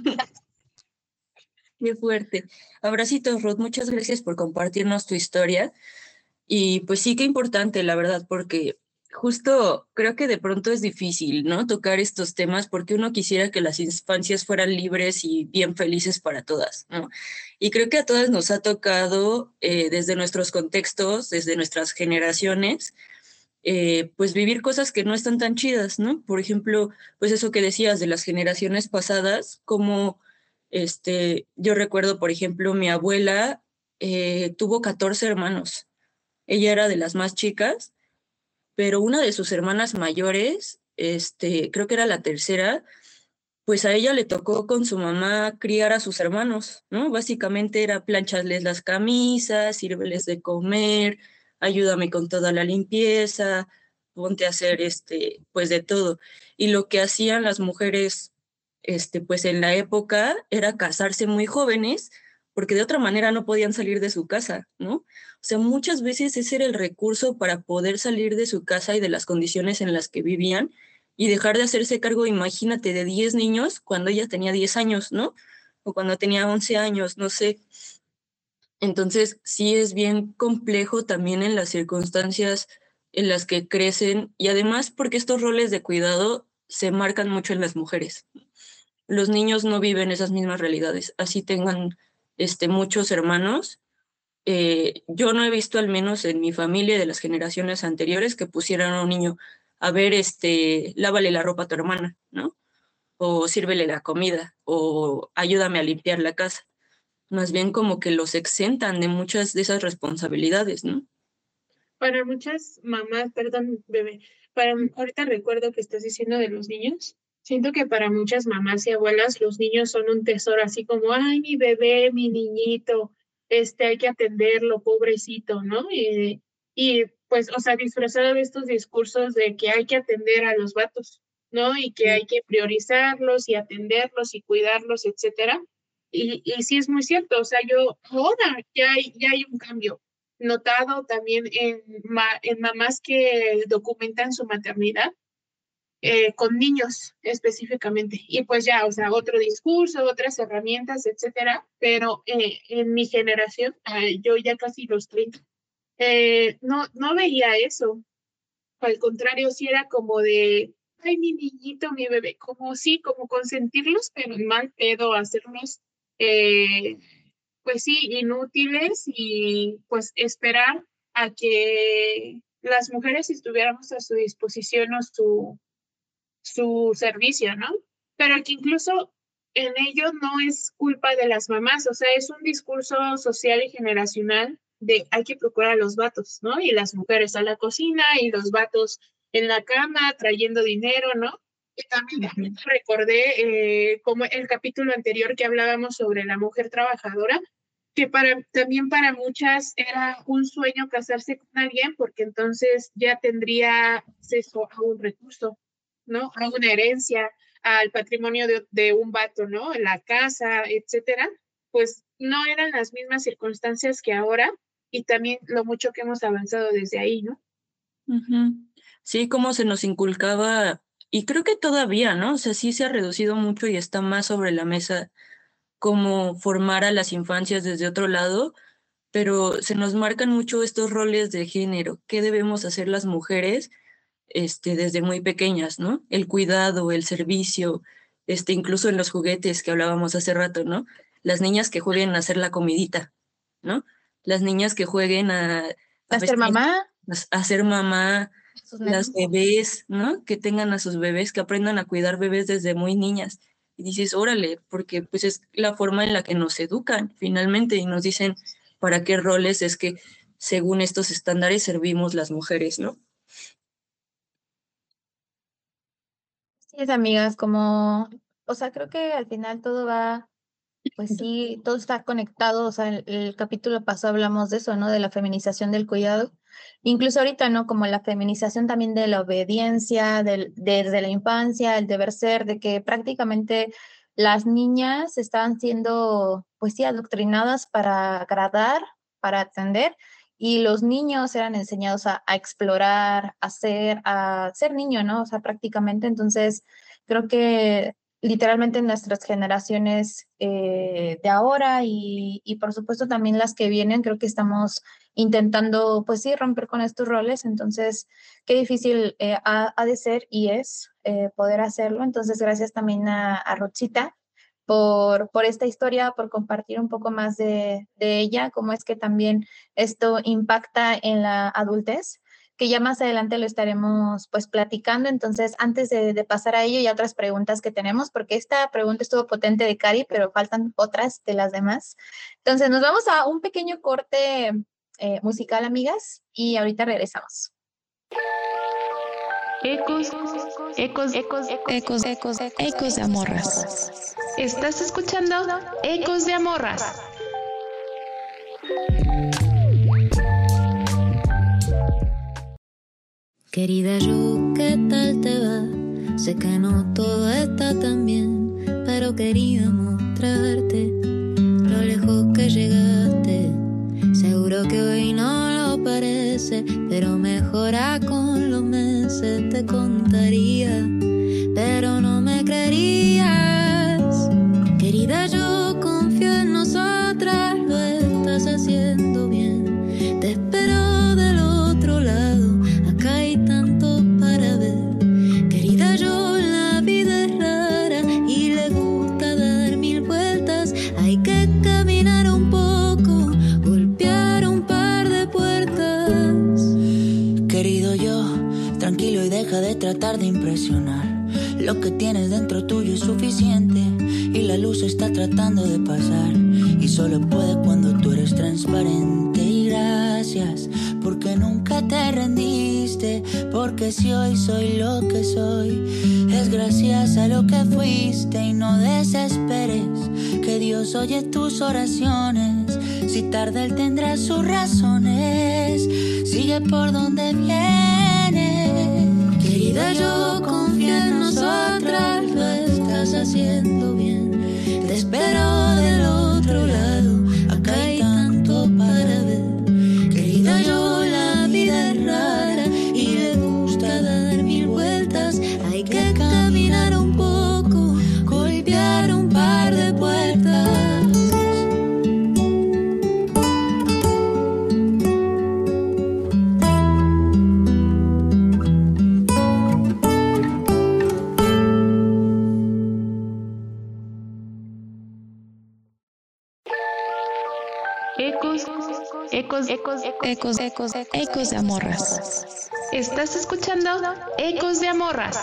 qué fuerte. Abracitos, Ruth. Muchas gracias por compartirnos tu historia. Y pues sí, qué importante, la verdad, porque justo creo que de pronto es difícil, ¿no? Tocar estos temas porque uno quisiera que las infancias fueran libres y bien felices para todas, ¿no? Y creo que a todas nos ha tocado eh, desde nuestros contextos, desde nuestras generaciones, eh, pues vivir cosas que no están tan chidas, ¿no? Por ejemplo, pues eso que decías de las generaciones pasadas, como este, yo recuerdo, por ejemplo, mi abuela eh, tuvo catorce hermanos. Ella era de las más chicas, pero una de sus hermanas mayores, este, creo que era la tercera, pues a ella le tocó con su mamá criar a sus hermanos, ¿no? Básicamente era plancharles las camisas, sírveles de comer, ayúdame con toda la limpieza, ponte a hacer este, pues de todo. Y lo que hacían las mujeres, este, pues en la época era casarse muy jóvenes, porque de otra manera no podían salir de su casa, ¿no? O sea, muchas veces ese era el recurso para poder salir de su casa y de las condiciones en las que vivían y dejar de hacerse cargo, imagínate, de diez niños cuando ella tenía diez años, ¿no? O cuando tenía once años, no sé. Entonces, sí es bien complejo también en las circunstancias en las que crecen y además porque estos roles de cuidado se marcan mucho en las mujeres. Los niños no viven esas mismas realidades, así tengan este, muchos hermanos. Eh, yo no he visto, al menos en mi familia de las generaciones anteriores, que pusieran a un niño a ver, este, lávale la ropa a tu hermana, ¿no? O sírvele la comida, o ayúdame a limpiar la casa. Más bien como que los exentan de muchas de esas responsabilidades, ¿no? Para muchas mamás, perdón, bebé, para ahorita recuerdo que estás diciendo de los niños. Siento que para muchas mamás y abuelas los niños son un tesoro, así como, ay, mi bebé, mi niñito, este, hay que atenderlo, pobrecito, ¿no? Y, y pues, o sea, disfrazado de estos discursos de que hay que atender a los vatos, ¿no? Y que hay que priorizarlos y atenderlos y cuidarlos, etcétera. Y, y sí es muy cierto, o sea, yo ahora ya hay, ya hay un cambio notado también en, ma en mamás que documentan su maternidad eh, con niños específicamente. Y pues ya, o sea, otro discurso, otras herramientas, etcétera. Pero eh, en mi generación, eh, yo ya casi los treinta, eh, no, no veía eso. Al contrario, sí era como de, ay, mi niñito, mi bebé, como sí, como consentirlos, pero en mal pedo, hacerlos eh, pues sí, inútiles y pues esperar a que las mujeres estuviéramos a su disposición o su, su servicio, ¿no? Pero que incluso en ello no es culpa de las mamás, o sea, es un discurso social y generacional de hay que procurar a los vatos, ¿no? Y las mujeres a la cocina y los vatos en la cama trayendo dinero, ¿no? Y también uh-huh. recordé eh, como el capítulo anterior que hablábamos sobre la mujer trabajadora, que para, también para muchas era un sueño casarse con alguien porque entonces ya tendría acceso a un recurso, ¿no? A una herencia, al patrimonio de, de un vato, ¿no? La casa, etcétera. Pues no eran las mismas circunstancias que ahora y también lo mucho que hemos avanzado desde ahí, ¿no? Uh-huh. Sí, como se nos inculcaba, y creo que todavía, ¿no? O sea, sí se ha reducido mucho y está más sobre la mesa como formar a las infancias desde otro lado, pero se nos marcan mucho estos roles de género. ¿Qué debemos hacer las mujeres este, desde muy pequeñas, ¿no? El cuidado, el servicio, este, incluso en los juguetes que hablábamos hace rato, ¿no? Las niñas que jueguen a hacer la comidita, ¿no? Las niñas que jueguen a... A, a ser mamá. A ser mamá, las bebés, ¿no? Que tengan a sus bebés, que aprendan a cuidar bebés desde muy niñas. Y dices, órale, porque pues es la forma en la que nos educan finalmente y nos dicen para qué roles es que según estos estándares servimos las mujeres, ¿no? Sí, es, amigas, como, o sea, creo que al final todo va, pues sí, todo está conectado, o sea, el, el capítulo pasado hablamos de eso, ¿no? De la feminización del cuidado, incluso ahorita, ¿no? Como la feminización también de la obediencia, del, desde la infancia, el deber ser, de que prácticamente las niñas estaban siendo, pues sí, adoctrinadas para agradar, para atender, y los niños eran enseñados a, a explorar, a ser, a ser niño, ¿no? O sea, prácticamente, entonces, creo que literalmente en nuestras generaciones eh, de ahora y, y por supuesto también las que vienen, creo que estamos intentando, pues sí, romper con estos roles, entonces qué difícil eh, ha, ha de ser y es eh, poder hacerlo, entonces gracias también a, a Rochita por, por esta historia, por compartir un poco más de, de ella, cómo es que también esto impacta en la adultez, que ya más adelante lo estaremos pues platicando. Entonces, antes de, de pasar a ello y a otras preguntas que tenemos, porque esta pregunta estuvo potente de Cari, pero faltan otras de las demás. Entonces, nos vamos a un pequeño corte eh, musical, amigas, y ahorita regresamos. Ecos, ecos, ecos, ecos, ecos, ecos de Amorras. Estás escuchando Ecos de Amorras. Querida yo, ¿qué tal te va? Sé que no todo está tan bien, pero quería mostrarte lo lejos que llegaste. Seguro que hoy no lo parece, pero mejora con los meses. Te contaría, pero no me creerías. Querida yo, confío en nosotras, lo estás haciendo bien. Te espero del otro lado, acá hay tanto para ver. Querida yo, la Lo que tienes dentro tuyo es suficiente y la luz está tratando de pasar y solo puede cuando tú eres transparente. Y gracias porque nunca te rendiste, porque si hoy soy lo que soy es gracias a lo que fuiste. Y no desesperes, que Dios oye tus oraciones, si tarda él tendrá sus razones. Sigue por donde vienes, querida, yo confío en nosotras, lo estás haciendo bien. Te espero del otro lado, acá hay tanto para ver. Querida, yo la vida es rara y me gusta dar mil vueltas. Hay que caminar un poco, golpear un par de puertas. Ecos, ecos, ecos, Ecos, ecos, ecos de Amorras. Estás escuchando Ecos de Amorras.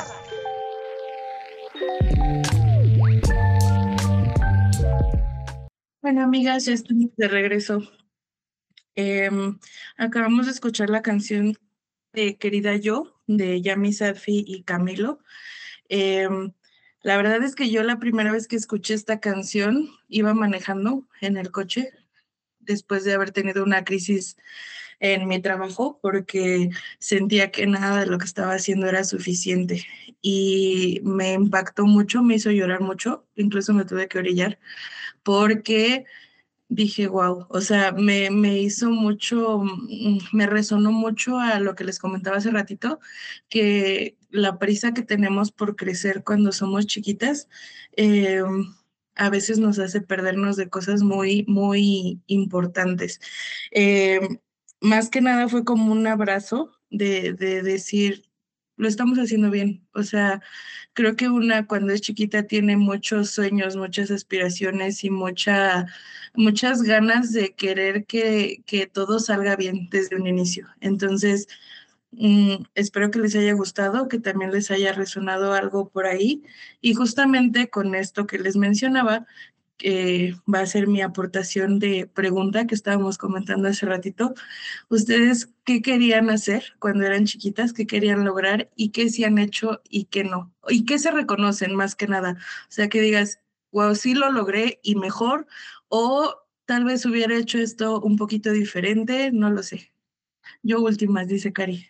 Bueno, amigas, ya estamos de regreso. Em, acabamos de escuchar la canción de Querida Yo, de Yami Safi y Camilo. Em, la verdad es que yo la primera vez que escuché esta canción iba manejando en el coche después de haber tenido una crisis en mi trabajo porque sentía que nada de lo que estaba haciendo era suficiente y me impactó mucho, me hizo llorar mucho, incluso me tuve que orillar porque dije, wow, o sea, me, me hizo mucho, mm, me resonó mucho a lo que les comentaba hace ratito, que la prisa que tenemos por crecer cuando somos chiquitas, eh, a veces nos hace perdernos de cosas muy, muy importantes. Eh, más que nada fue como un abrazo de, de decir, lo estamos haciendo bien. O sea, creo que una cuando es chiquita tiene muchos sueños, muchas aspiraciones y mucha, muchas ganas de querer que, que todo salga bien desde un inicio. Entonces, mm, espero que les haya gustado, que también les haya resonado algo por ahí. Y justamente con esto que les mencionaba, que va a ser mi aportación de pregunta que estábamos comentando hace ratito. ¿Ustedes qué querían hacer cuando eran chiquitas? ¿Qué querían lograr? ¿Y qué se han hecho y qué no? ¿Y qué se reconocen más que nada? O sea, que digas, wow, sí lo logré y mejor, o tal vez hubiera hecho esto un poquito diferente, no lo sé. Yo últimas, dice Cari.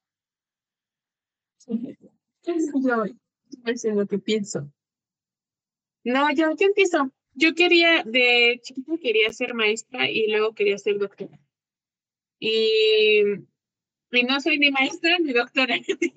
Yo, es lo que pienso. No, yo, yo empiezo. Yo quería, de chiquita quería ser maestra y luego quería ser doctora. Y, y no soy ni maestra ni doctora.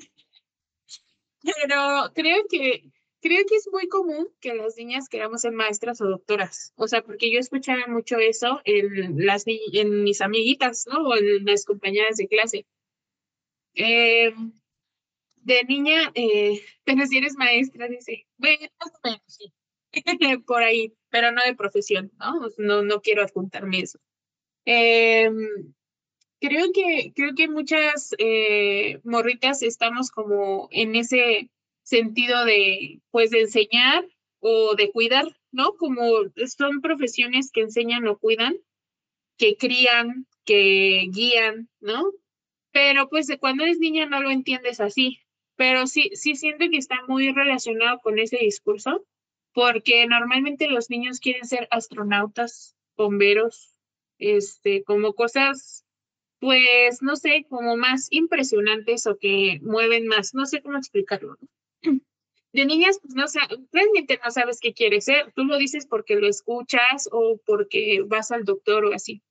Pero creo que, creo que es muy común que las niñas queramos ser maestras o doctoras. O sea, porque yo escuchaba mucho eso en, las, ni- en mis amiguitas, ¿no? O en las compañeras de clase. Eh, de niña, eh, pero si eres maestra, dice, bueno, más o menos, sí. Por ahí, pero no de profesión, ¿no? No, no quiero adjuntarme eso. Em, creo que, creo que muchas eh, morritas estamos como en ese sentido de, pues, de enseñar o de cuidar, ¿no? Como son profesiones que enseñan o cuidan, que crían, que guían, ¿no? Pero pues de cuando eres niña no lo entiendes así, pero sí, sí siento que está muy relacionado con ese discurso, porque normalmente los niños quieren ser astronautas, bomberos, este, como cosas, pues, no sé, como más impresionantes o que mueven más, no sé cómo explicarlo, ¿no? De niñas, pues no sé, realmente no sabes qué quieres ser, tú lo dices porque lo escuchas o porque vas al doctor o así.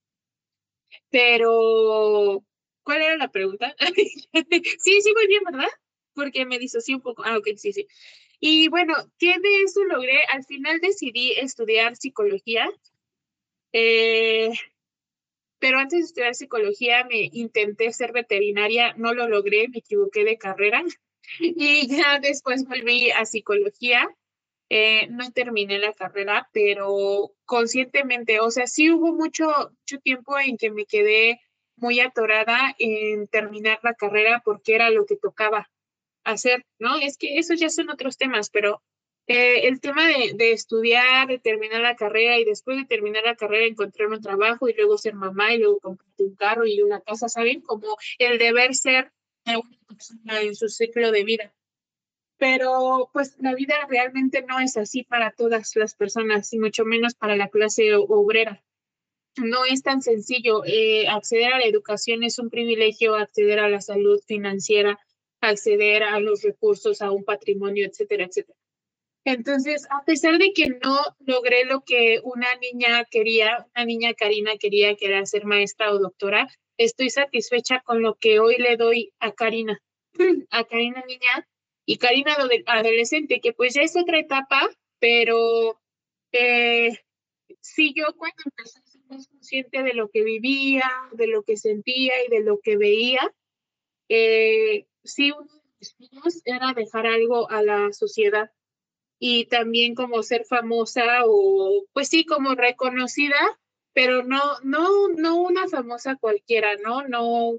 Pero, ¿cuál era la pregunta? Sí, sí, muy bien, ¿verdad? Porque me disocié un poco. Ah, ok, sí, sí. Y bueno, ¿qué de eso logré? Al final decidí estudiar psicología, eh, pero antes de estudiar psicología me intenté ser veterinaria, no lo logré, me equivoqué de carrera y ya después volví a psicología. Eh, no terminé la carrera, pero conscientemente, o sea, sí hubo mucho, mucho tiempo en que me quedé muy atorada en terminar la carrera porque era lo que tocaba. hacer, ¿no? Es que esos ya son otros temas, pero eh, el tema de, de estudiar, de terminar la carrera y después de terminar la carrera encontrar un trabajo y luego ser mamá y luego comprarte un carro y una casa, ¿saben? Como el deber ser de una persona en su ciclo de vida. Pero pues la vida realmente no es así para todas las personas y mucho menos para la clase obrera. No es tan sencillo. Eh, acceder a la educación es un privilegio, acceder a la salud financiera, acceder a los recursos, a un patrimonio, etcétera, etcétera. Entonces, a pesar de que no logré lo que una niña quería, una niña Karina quería, que era ser maestra o doctora, estoy satisfecha con lo que hoy le doy a Karina, a Karina niña y Karina adolescente, que pues ya es otra etapa, pero eh, sí, yo cuando empecé a ser más consciente de lo que vivía, de lo que sentía y de lo que veía, eh, sí, uno de mis sueños era dejar algo a la sociedad y también como ser famosa o pues sí, como reconocida, pero no, no, no una famosa cualquiera, ¿no? No,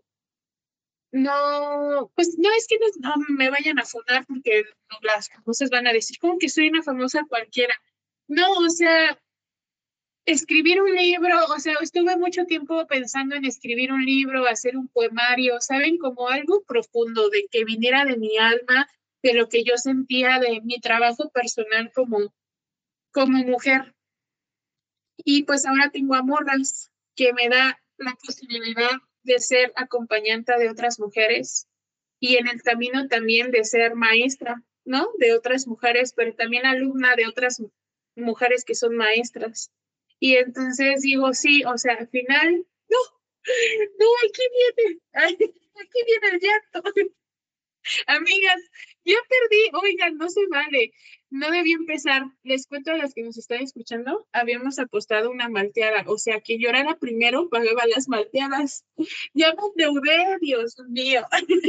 no, pues no es que no, no me vayan a sonar porque las famosas van a decir, como que soy una famosa cualquiera. No, o sea, escribir un libro, o sea, estuve mucho tiempo pensando en escribir un libro, hacer un poemario, ¿saben? Como algo profundo, de que viniera de mi alma, de lo que yo sentía, de mi trabajo personal como, como mujer. Y pues ahora tengo a Morras, que me da la posibilidad de ser acompañante de otras mujeres y en el camino también de ser maestra, ¿no? De otras mujeres, pero también alumna de otras mujeres que son maestras. Y entonces digo, sí, o sea, al final, no, no, aquí viene, ay, aquí viene el llanto. Amigas, ya perdí, oigan, no se vale, no debí empezar. Les cuento a las que nos están escuchando, habíamos apostado una malteada, o sea, que llorara primero pagaba las malteadas. Ya me endeudé, Dios mío.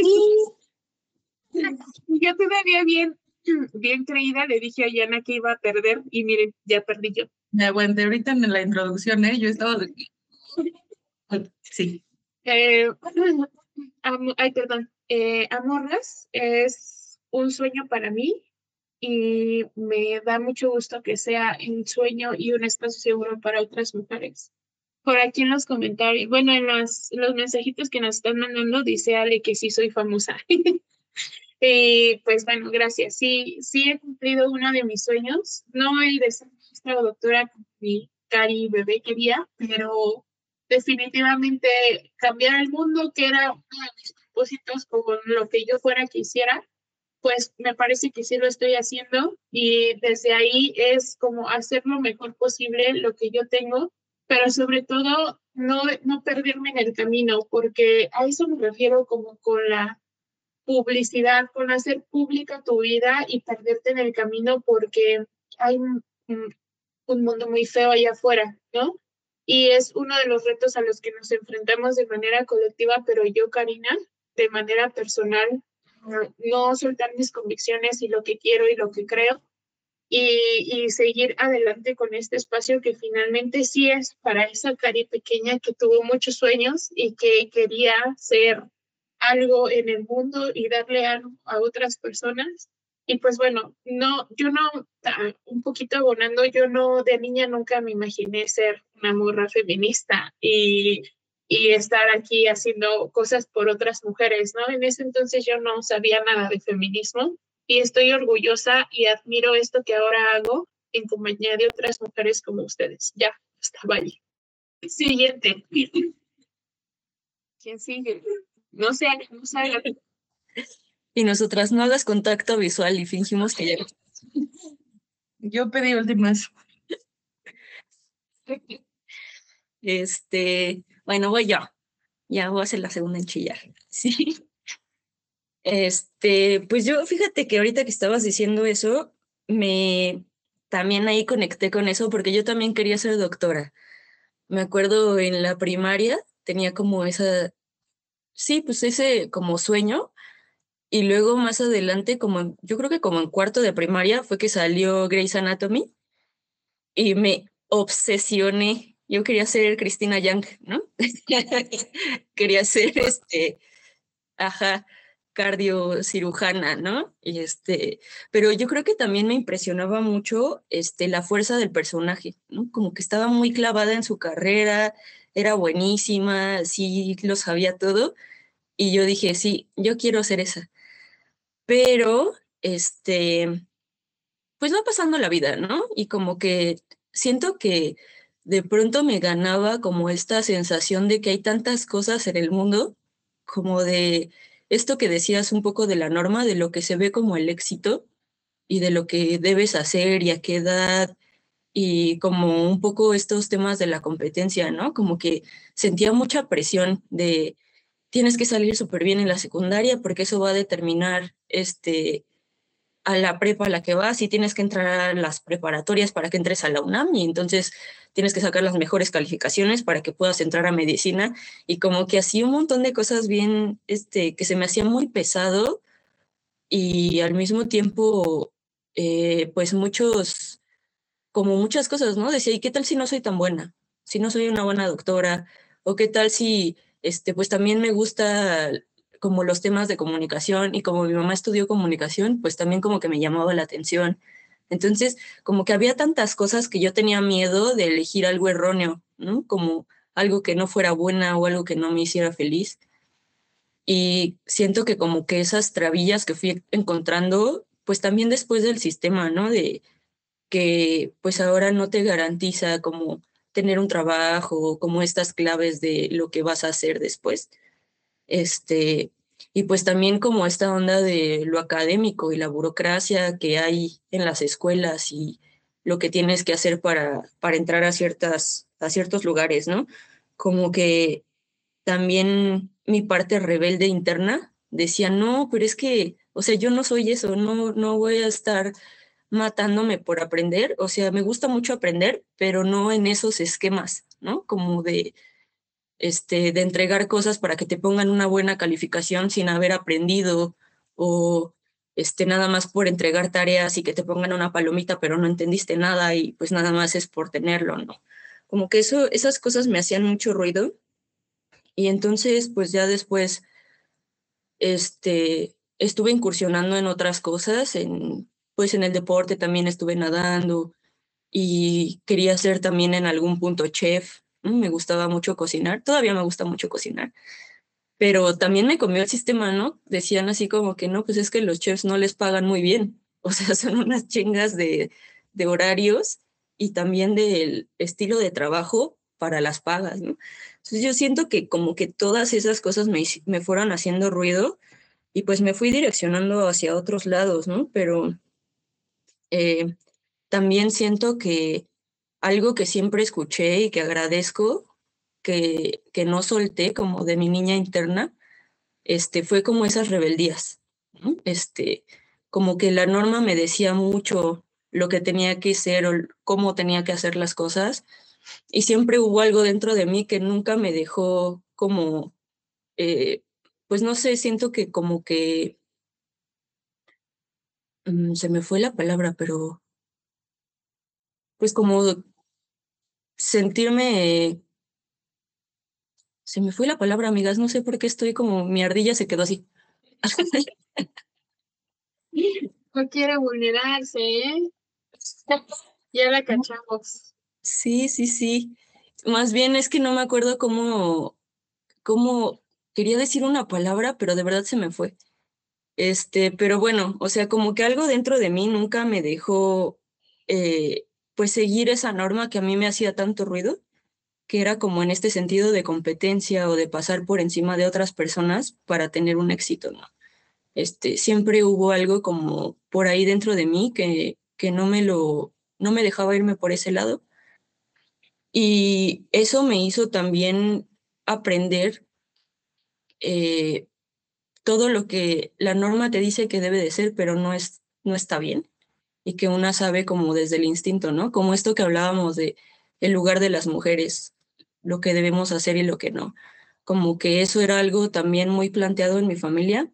Yo todavía bien, bien creída le dije a Yana que iba a perder y miren, ya perdí yo. Me aguanté ahorita en la introducción, ¿eh? Yo estaba de... Sí. Eh, am- ay, perdón. Eh, Amorras es un sueño para mí y me da mucho gusto que sea un sueño y un espacio seguro para otras mujeres. Por aquí en los comentarios, bueno, en los, los mensajitos que nos están mandando, dice Ale que sí soy famosa. Y pues bueno, gracias. Sí, sí he cumplido uno de mis sueños, no el de ser maestra o doctora como mi Cari bebé quería, pero definitivamente cambiar el mundo, que era uno de mis propósitos con lo que yo fuera que hiciera, pues me parece que sí lo estoy haciendo y desde ahí es como hacer lo mejor posible lo que yo tengo, pero sobre todo no, no perderme en el camino, porque a eso me refiero como con la publicidad, con hacer pública tu vida y perderte en el camino porque hay un, un mundo muy feo allá afuera, ¿no? Y es uno de los retos a los que nos enfrentamos de manera colectiva, pero yo, Karina, de manera personal, no, no soltar mis convicciones y lo que quiero y lo que creo, y, y seguir adelante con este espacio que finalmente sí es para esa Cari pequeña que tuvo muchos sueños y que quería ser algo en el mundo y darle algo a otras personas. Y pues bueno, no, yo no, ah, un poquito abonando, yo no, de niña nunca me imaginé ser una morra feminista y, y estar aquí haciendo cosas por otras mujeres, ¿no? En ese entonces yo no sabía nada de feminismo y estoy orgullosa y admiro esto que ahora hago en compañía de otras mujeres como ustedes. Ya, estaba allí. Siguiente. ¿Quién sigue? No sé, no sé. Y nosotras no hagas contacto visual y fingimos que ya. Yo pedí últimas. Este, bueno, voy yo. Ya voy a hacer la segunda en chillar. Sí. Este, pues yo, fíjate que ahorita que estabas diciendo eso, me también ahí conecté con eso porque yo también quería ser doctora. Me acuerdo en la primaria tenía como esa, sí, pues ese como sueño. Y luego más adelante, como en- yo creo que como en cuarto de primaria, fue que salió Grey's Anatomy y me obsesioné. Yo quería ser Christina Yang, ¿no? Quería ser este, ajá. cardiocirujana, ¿no? Y este, pero yo creo que también me impresionaba mucho este, la fuerza del personaje, ¿no? Como que estaba muy clavada en su carrera, era buenísima, sí lo sabía todo, y yo dije, sí, yo quiero ser esa. Pero, este, pues va pasando la vida, ¿no? Y como que siento que de pronto me ganaba como esta sensación de que hay tantas cosas en el mundo, como de esto que decías un poco de la norma, de lo que se ve como el éxito y de lo que debes hacer y a qué edad y como un poco estos temas de la competencia, ¿no? Como que sentía mucha presión de tienes que salir súper bien en la secundaria porque eso va a determinar este a la prepa a la que vas y tienes que entrar a las preparatorias para que entres a la UNAM y entonces tienes que sacar las mejores calificaciones para que puedas entrar a medicina y como que así un montón de cosas bien, este, que se me hacía muy pesado y al mismo tiempo, eh, pues muchos, como muchas cosas, ¿no? Decía, ¿y qué tal si no soy tan buena? Si no soy una buena doctora, o qué tal si, este, pues también me gusta como los temas de comunicación y como mi mamá estudió comunicación, pues también como que me llamaba la atención. Entonces, como que había tantas cosas que yo tenía miedo de elegir algo erróneo, ¿no? Como algo que no fuera buena o algo que no me hiciera feliz. Y siento que como que esas trabillas que fui encontrando, pues también después del sistema, ¿no? De que pues ahora no te garantiza como tener un trabajo, como estas claves de lo que vas a hacer después. Este, y pues también como esta onda de lo académico y la burocracia que hay en las escuelas y lo que tienes que hacer para, para entrar a, ciertas, a ciertos lugares, ¿no? Como que también mi parte rebelde interna decía, no, pero es que, o sea, yo no soy eso, no, no voy a estar matándome por aprender, o sea, me gusta mucho aprender, pero no en esos esquemas, ¿no? Como de, este, de entregar cosas para que te pongan una buena calificación sin haber aprendido o este, nada más por entregar tareas y que te pongan una palomita, pero no entendiste nada y pues nada más es por tenerlo, ¿no? Como que eso, esas cosas me hacían mucho ruido y entonces pues ya después este, estuve incursionando en otras cosas, en, pues en el deporte también estuve nadando y quería ser también en algún punto chef. ¿No? Me gustaba mucho cocinar, todavía me gusta mucho cocinar, pero también me comió el sistema, ¿no? Decían así como que no, pues es que los chefs no les pagan muy bien, o sea, son unas chingas de, de horarios y también del estilo de trabajo para las pagas, ¿no? Entonces yo siento que como que todas esas cosas me, me fueron haciendo ruido y pues me fui direccionando hacia otros lados, ¿no? Pero eh, también siento que algo que siempre escuché y que agradezco, que, que no solté como de mi niña interna, este, fue como esas rebeldías, ¿no? Este, como que la norma me decía mucho lo que tenía que ser o cómo tenía que hacer las cosas, y siempre hubo algo dentro de mí que nunca me dejó como, eh, pues no sé, siento que como que, mm, se me fue la palabra, pero pues como sentirme, se me fue la palabra, amigas, no sé por qué estoy como, mi ardilla se quedó así. No quiere vulnerarse, ¿eh? Ya la cachamos. Sí, sí, sí. Más bien es que no me acuerdo cómo, cómo quería decir una palabra, pero de verdad se me fue. Este, pero bueno, o sea, como que algo dentro de mí nunca me dejó, eh, pues seguir esa norma que a mí me hacía tanto ruido, que era como en este sentido de competencia o de pasar por encima de otras personas para tener un éxito, ¿no? Este, siempre hubo algo como por ahí dentro de mí que, que no me lo, no me dejaba irme por ese lado. Y eso me hizo también aprender eh, todo lo que la norma te dice que debe de ser, pero no es, no está bien. Y que una sabe como desde el instinto, ¿no? Como esto que hablábamos de el lugar de las mujeres, lo que debemos hacer y lo que no. Como que eso era algo también muy planteado en mi familia.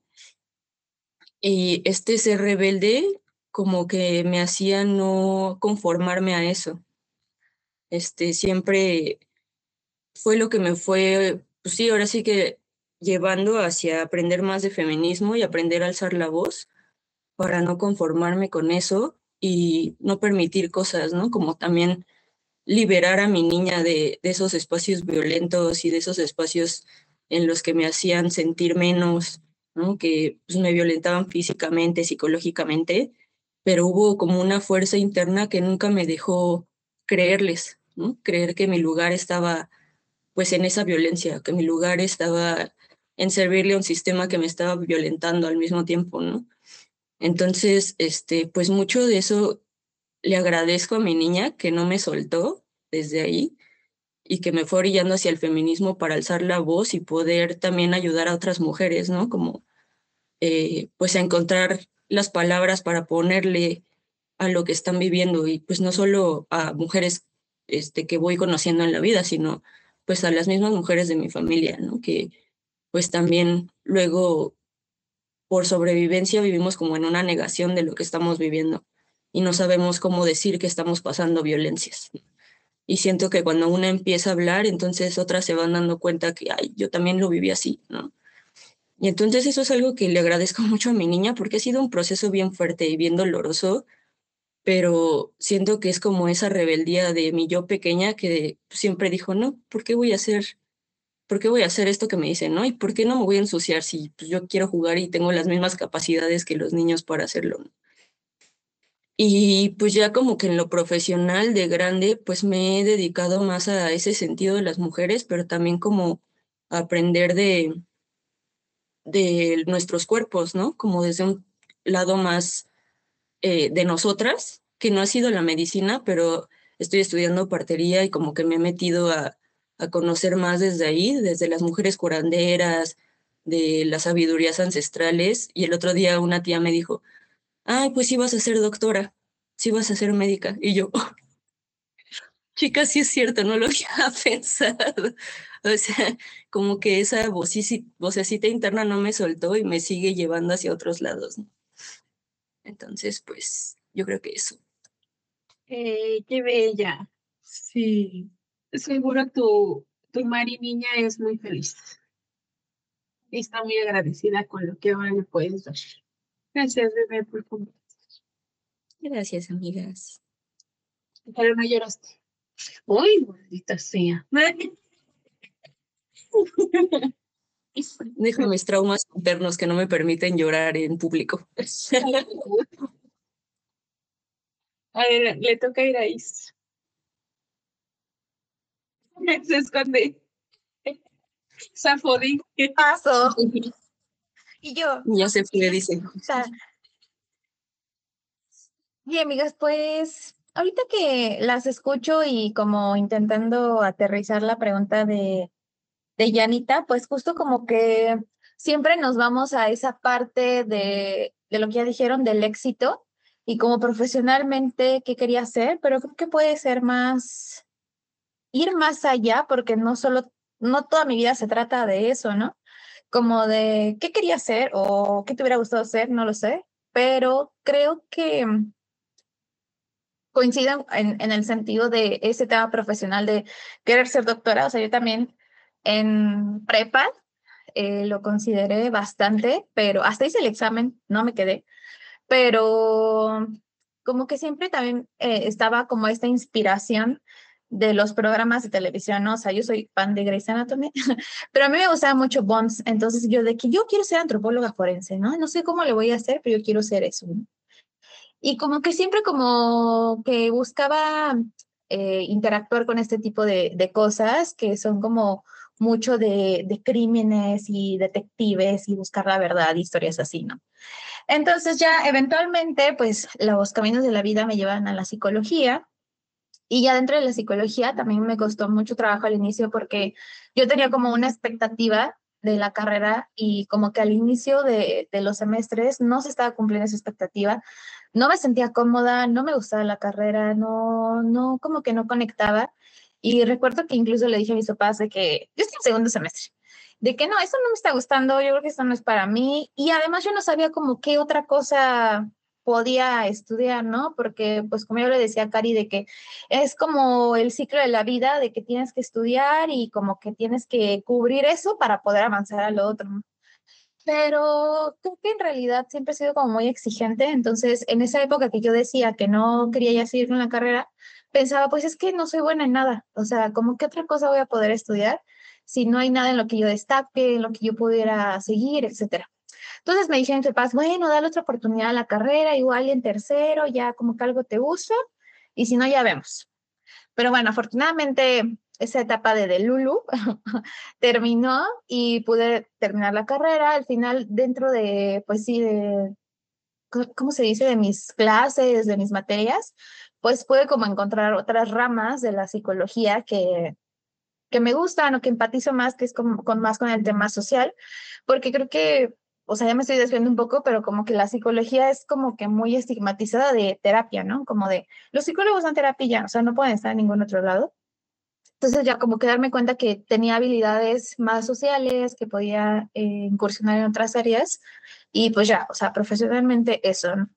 Y este ser rebelde como que me hacía no conformarme a eso. Este, siempre fue lo que me fue, pues sí, ahora sí que llevando hacia aprender más de feminismo y aprender a alzar la voz para no conformarme con eso y no permitir cosas, ¿no? Como también liberar a mi niña de, de esos espacios violentos y de esos espacios en los que me hacían sentir menos, ¿no? Que pues, me violentaban físicamente, psicológicamente, pero hubo como una fuerza interna que nunca me dejó creerles, ¿no? Creer que mi lugar estaba pues en esa violencia, que mi lugar estaba en servirle a un sistema que me estaba violentando al mismo tiempo, ¿no? Entonces, este, pues mucho de eso le agradezco a mi niña que no me soltó desde ahí y que me fue orillando hacia el feminismo para alzar la voz y poder también ayudar a otras mujeres, ¿no? Como eh, pues a encontrar las palabras para ponerle a lo que están viviendo y pues no solo a mujeres este, que voy conociendo en la vida, sino pues a las mismas mujeres de mi familia, ¿no? Que pues también luego por sobrevivencia vivimos como en una negación de lo que estamos viviendo y no sabemos cómo decir que estamos pasando violencias. Y siento que cuando una empieza a hablar, entonces otras se van dando cuenta que, ay, yo también lo viví así, ¿no? Y entonces eso es algo que le agradezco mucho a mi niña porque ha sido un proceso bien fuerte y bien doloroso, pero siento que es como esa rebeldía de mi yo pequeña que siempre dijo, no, ¿por qué voy a hacer, por qué voy a hacer esto que me dicen, no? ¿Y por qué no me voy a ensuciar si pues, yo quiero jugar y tengo las mismas capacidades que los niños para hacerlo? Y pues ya como que en lo profesional de grande, pues me he dedicado más a ese sentido de las mujeres, pero también como a aprender de, de nuestros cuerpos, ¿no? Como desde un lado más eh, de nosotras, que no ha sido la medicina, pero estoy estudiando partería y como que me he metido a, a conocer más desde ahí, desde las mujeres curanderas, de las sabidurías ancestrales. Y el otro día una tía me dijo, ay, pues sí vas a ser doctora, sí vas a ser médica. Y yo, oh, chica, sí es cierto, no lo había pensado. O sea, como que esa vocecita, vocecita interna no me soltó y me sigue llevando hacia otros lados, ¿no? Entonces, pues, yo creo que eso. Eh, qué bella. Sí. Seguro tu, tu Mari niña es muy feliz. Y está muy agradecida con lo que ahora le puedes dar. Gracias, bebé, por compartir. Gracias, amigas. Pero no lloraste. Uy, maldita sea. Dejo mis traumas internos que no me permiten llorar en público. A ver, le toca ir a Is. Se esconde. Zafodín. Paso. Y yo. Ya se fue, dice. O sea, y amigas, pues ahorita que las escucho y como intentando aterrizar la pregunta de, de Yanita, pues justo como que siempre nos vamos a esa parte de, de lo que ya dijeron del éxito y como profesionalmente qué quería hacer, pero creo que puede ser más, ir más allá porque no solo, no toda mi vida se trata de eso, ¿no? Como de qué quería hacer o qué te hubiera gustado hacer, no lo sé, pero creo que coincido en, en el sentido de ese tema profesional de querer ser doctora. O sea, yo también en prepa eh, lo consideré bastante, pero hasta hice el examen, no me quedé, pero como que siempre también eh, estaba como esta inspiración de los programas de televisión, ¿no? O sea, yo soy fan de Grey's Anatomy, pero a mí me gustaba mucho Bones, entonces yo de que yo quiero ser antropóloga forense, ¿no? No sé cómo le voy a hacer, pero yo quiero ser eso, ¿no? Y como que siempre como que buscaba eh, interactuar con este tipo de, de cosas que son como mucho de, de crímenes y detectives y buscar la verdad, historias así, ¿no? Entonces ya eventualmente, pues los caminos de la vida me llevan a la psicología y ya dentro de la psicología también me costó mucho trabajo al inicio porque yo tenía como una expectativa de la carrera y como que al inicio de, de los semestres no se estaba cumpliendo esa expectativa, no me sentía cómoda, no me gustaba la carrera, no, no, como que no conectaba. Y recuerdo que incluso le dije a mis papás de que yo estoy en segundo semestre, de que no, eso no me está gustando, yo creo que eso no es para mí. Y además yo no sabía como qué otra cosa podía estudiar, ¿no? Porque, pues, como yo le decía a Cari, de que es como el ciclo de la vida, de que tienes que estudiar y como que tienes que cubrir eso para poder avanzar a lo otro, ¿no? Pero creo que en realidad siempre he sido como muy exigente, entonces en esa época que yo decía que no quería ya seguir con la carrera, pensaba, pues es que no soy buena en nada, o sea, como que otra cosa voy a poder estudiar si no hay nada en lo que yo destaque, en lo que yo pudiera seguir, etcétera. Entonces me dijeron mis papás, bueno, dale otra oportunidad a la carrera, igual en tercero, ya como que algo te gusta, y si no, ya vemos. Pero bueno, afortunadamente esa etapa de, de Lulu terminó y pude terminar la carrera. Al final, dentro de, pues sí, de, ¿cómo se dice? De mis clases, de mis materias, pues pude como encontrar otras ramas de la psicología que, que me gustan o que empatizo más, que es con, con más con el tema social, porque creo que, o sea, ya me estoy desviando un poco, pero como que la psicología es como que muy estigmatizada de terapia, ¿no? Como de, los psicólogos dan terapia y ya, o sea, no pueden estar en ningún otro lado. Entonces ya como que darme cuenta que tenía habilidades más sociales, que podía eh, incursionar en otras áreas y pues ya, o sea, profesionalmente eso, ¿no?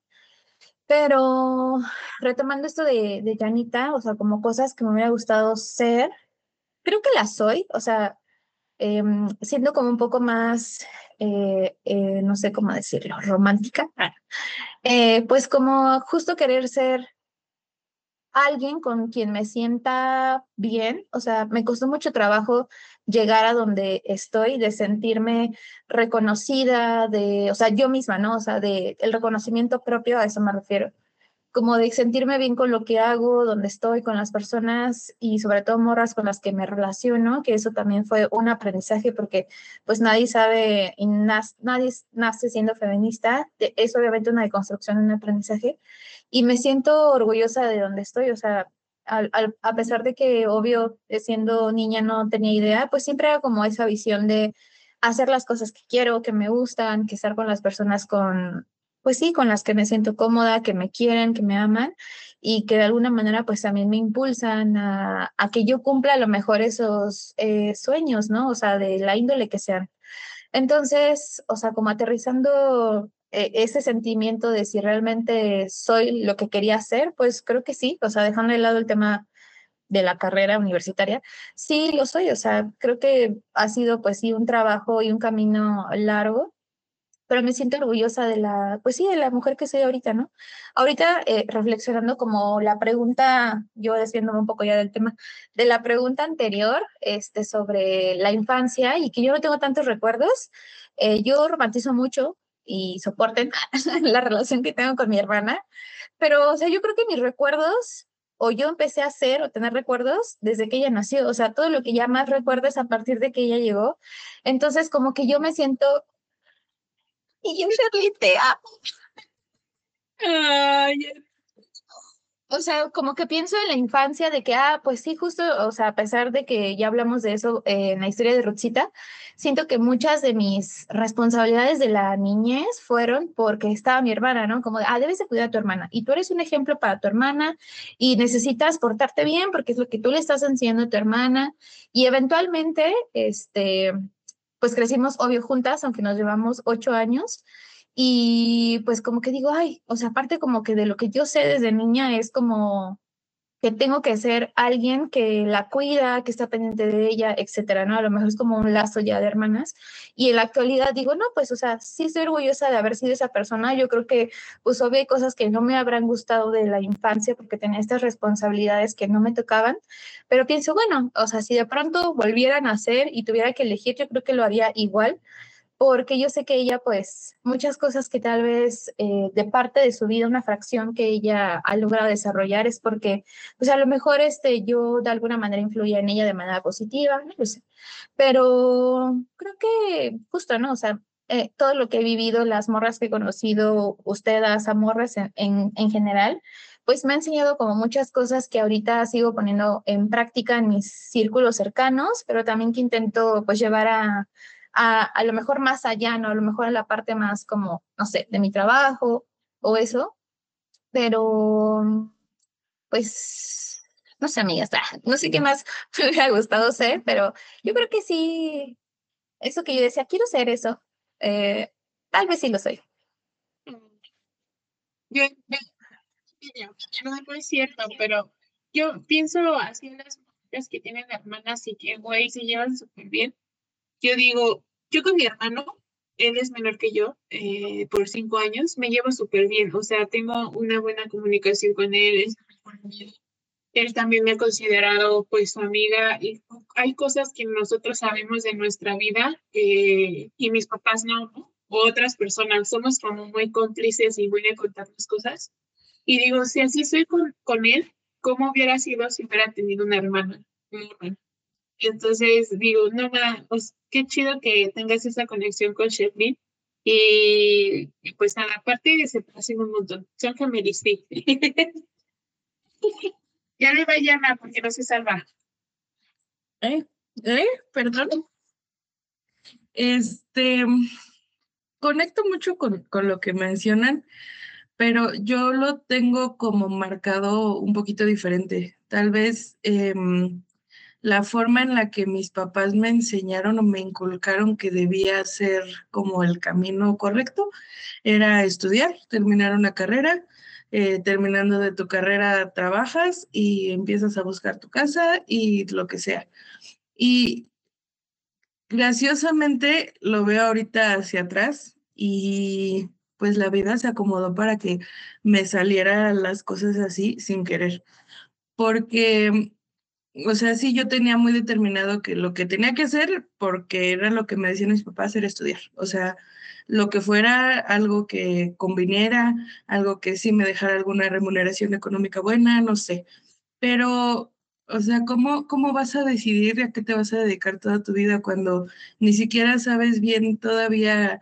Pero retomando esto de, de Janita, o sea, como cosas que me hubiera gustado ser, creo que las soy, o sea, eh, siendo como un poco más, eh, eh, no sé cómo decirlo, romántica, eh, pues como justo querer ser alguien con quien me sienta bien, o sea, me costó mucho trabajo llegar a donde estoy, de sentirme reconocida, de, o sea, yo misma, ¿no? O sea, de el reconocimiento propio, a eso me refiero, como de sentirme bien con lo que hago, donde estoy, con las personas y sobre todo morras con las que me relaciono, que eso también fue un aprendizaje porque pues nadie sabe, y nas- nadie nace siendo feminista, es obviamente una deconstrucción, un aprendizaje y me siento orgullosa de donde estoy, o sea, al, al, a pesar de que obvio eh, siendo niña no tenía idea, pues siempre era como esa visión de hacer las cosas que quiero, que me gustan, que estar con las personas con, pues sí, con las que me siento cómoda, que me quieren, que me aman y que de alguna manera pues también me impulsan a, a que yo cumpla a lo mejor esos eh, sueños, ¿no? O sea, de la índole que sean. Entonces, o sea, como aterrizando eh, ese sentimiento de si realmente soy lo que quería hacer, pues creo que sí, o sea, dejando de lado el tema de la carrera universitaria, sí lo soy, o sea, creo que ha sido pues sí un trabajo y un camino largo, pero me siento orgullosa de la, pues sí, de la mujer que soy ahorita, ¿no? Ahorita eh, reflexionando como la pregunta, yo desviándome un poco ya del tema, de la pregunta anterior, este, sobre la infancia y que yo no tengo tantos recuerdos, eh, yo romantizo mucho y soporten la relación que tengo con mi hermana, pero, o sea, yo creo que mis recuerdos, o yo empecé a hacer o tener recuerdos desde que ella nació, o sea, todo lo que ya más recuerdo es a partir de que ella llegó, entonces como que yo me siento y yo, Shirley, te amo. Ay, O sea, como que pienso en la infancia de que, ah, pues sí, justo, o sea, a pesar de que ya hablamos de eso eh, en la historia de Rutsita, siento que muchas de mis responsabilidades de la niñez fueron porque estaba mi hermana, ¿no? Como de, ah, debes de cuidar a tu hermana y tú eres un ejemplo para tu hermana y necesitas portarte bien porque es lo que tú le estás enseñando a tu hermana y eventualmente, este, pues crecimos, obvio, juntas, aunque nos llevamos ocho años. Y pues como que digo, ay, o sea, aparte como que de lo que yo sé desde niña es como que tengo que ser alguien que la cuida, que está pendiente de ella, etcétera, ¿no? A lo mejor es como un lazo ya de hermanas. Y en la actualidad digo, no, pues, o sea, sí estoy orgullosa de haber sido esa persona. Yo creo que, pues, obvio hay cosas que no me habrán gustado de la infancia porque tenía estas responsabilidades que no me tocaban, pero pienso, bueno, o sea, si de pronto volviera a nacer y tuviera que elegir, yo creo que lo haría igual porque yo sé que ella, pues, muchas cosas que tal vez eh, de parte de su vida, una fracción que ella ha logrado desarrollar es porque, pues, a lo mejor este, yo de alguna manera influía en ella de manera positiva, no lo sé. Pero creo que justo, ¿no? O sea, eh, todo lo que he vivido, las morras que he conocido, ustedes, a morras en, en, en general, pues me ha enseñado como muchas cosas que ahorita sigo poniendo en práctica en mis círculos cercanos, pero también que intento pues llevar a a, a lo mejor más allá, ¿no? A lo mejor en la parte más como, no sé, de mi trabajo o eso, pero pues, no sé, amigas, ah, no sé qué más me hubiera gustado ser, pero yo creo que sí, eso que yo decía, quiero ser eso, eh, tal vez sí lo soy. yo, yo- yo- no, no es cierto, pero yo pienso así en las mujeres que tienen hermanas y que, güey, se llevan súper bien. Yo digo, yo con mi hermano, él es menor que yo, eh, por cinco años, me llevo súper bien, o sea, tengo una buena comunicación con él, es mejor amigo. Él también me ha considerado pues su amiga y hay cosas que nosotros sabemos de nuestra vida eh, y mis papás no, ¿no? O otras personas, somos como muy cómplices y muy de contarnos cosas. Y digo, si así soy con, con él, ¿cómo hubiera sido si hubiera tenido una hermana? Una hermana. Entonces digo, no, nada, pues qué chido que tengas esa conexión con Sherlyn. Y, y pues nada, aparte se parecen un montón, son gemelis, sí. Ya le va a llamar porque no se salva. ¿Eh? ¿Eh? Perdón. Este, conecto mucho con, con lo que mencionan, pero yo lo tengo como marcado un poquito diferente. Tal vez em, la forma en la que mis papás me enseñaron o me inculcaron que debía ser como el camino correcto era estudiar, terminar una carrera. Eh, terminando de tu carrera trabajas y empiezas a buscar tu casa y lo que sea. Y graciosamente lo veo ahorita hacia atrás y pues la vida se acomodó para que me salieran las cosas así sin querer. Porque, o sea, sí, yo tenía muy determinado que lo que tenía que hacer, porque era lo que me decían mis papás, era estudiar. O sea, lo que fuera algo que conviniera, algo que sí me dejara alguna remuneración económica buena, no sé. Pero, o sea, ¿cómo, cómo vas a decidir a qué te vas a dedicar toda tu vida cuando ni siquiera sabes bien todavía,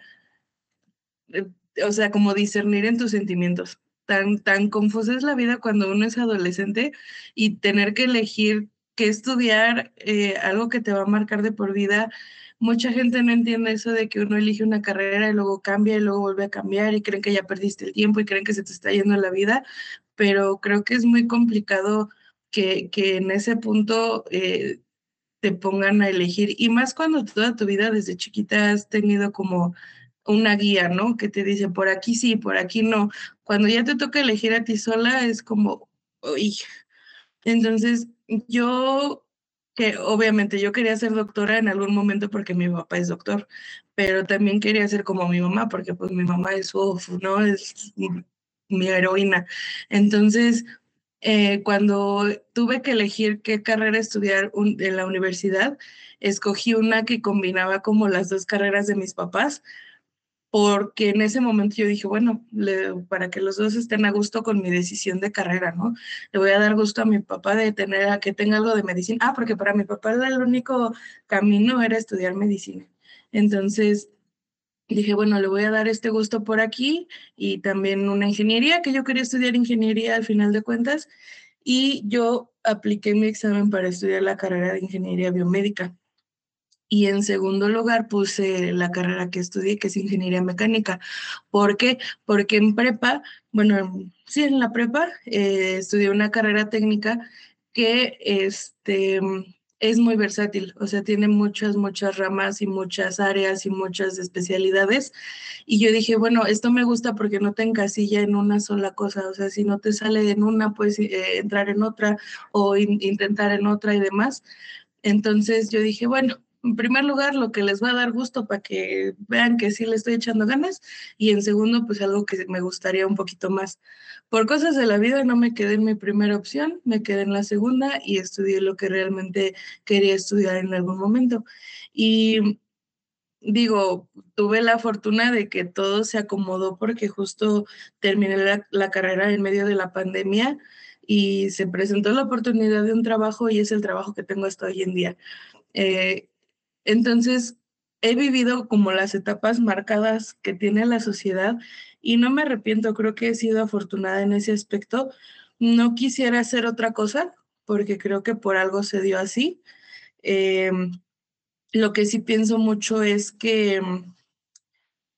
eh, o sea, como discernir en tus sentimientos? Tan, tan confusa es la vida cuando uno es adolescente y tener que elegir qué estudiar, eh, algo que te va a marcar de por vida. Mucha gente no entiende eso de que uno elige una carrera y luego cambia y luego vuelve a cambiar y creen que ya perdiste el tiempo y creen que se te está yendo la vida, pero creo que es muy complicado que, que en ese punto eh, te pongan a elegir, y más cuando toda tu vida desde chiquita has tenido como una guía, ¿no? Que te dice por aquí sí, por aquí no. Cuando ya te toca elegir a ti sola es como, uy. Entonces, yo, que obviamente yo quería ser doctora en algún momento porque mi papá es doctor, pero también quería ser como mi mamá porque pues mi mamá es, uf, ¿no? Es mi, mi heroína. Entonces, eh, cuando tuve que elegir qué carrera estudiar un- en la universidad, escogí una que combinaba como las dos carreras de mis papás, porque en ese momento yo dije, bueno, le- para que los dos estén a gusto con mi decisión de carrera, ¿no? Le voy a dar gusto a mi papá de tener, a que tenga algo de medicina. Ah, porque para mi papá el único camino era estudiar medicina. Entonces dije, bueno, le voy a dar este gusto por aquí y también una ingeniería, que yo quería estudiar ingeniería al final de cuentas, y yo apliqué mi examen para estudiar la carrera de ingeniería biomédica. Y en segundo lugar puse la carrera que estudié, que es ingeniería mecánica. ¿Por qué? Porque en prepa, bueno, sí, en la prepa eh, estudié una carrera técnica que este, es muy versátil, o sea, tiene muchas, muchas ramas y muchas áreas y muchas especialidades. Y yo dije, bueno, esto me gusta porque no te encasilla en una sola cosa, o sea, si no te sale en una, puedes eh, entrar en otra o in intentar en otra y demás. Entonces yo dije, bueno, en primer lugar, lo que les va a dar gusto para que vean que sí le estoy echando ganas, y en segundo, pues algo que me gustaría un poquito más. Por cosas de la vida no me quedé en mi primera opción, me quedé en la segunda y estudié lo que realmente quería estudiar en algún momento. Y digo, tuve la fortuna de que todo se acomodó porque justo terminé la, la carrera en medio de la pandemia y se presentó la oportunidad de un trabajo y es el trabajo que tengo hasta hoy en día. Eh, entonces, he vivido como las etapas marcadas que tiene la sociedad y no me arrepiento, creo que he sido afortunada en ese aspecto. No quisiera hacer otra cosa porque creo que por algo se dio así. Eh, lo que sí pienso mucho es que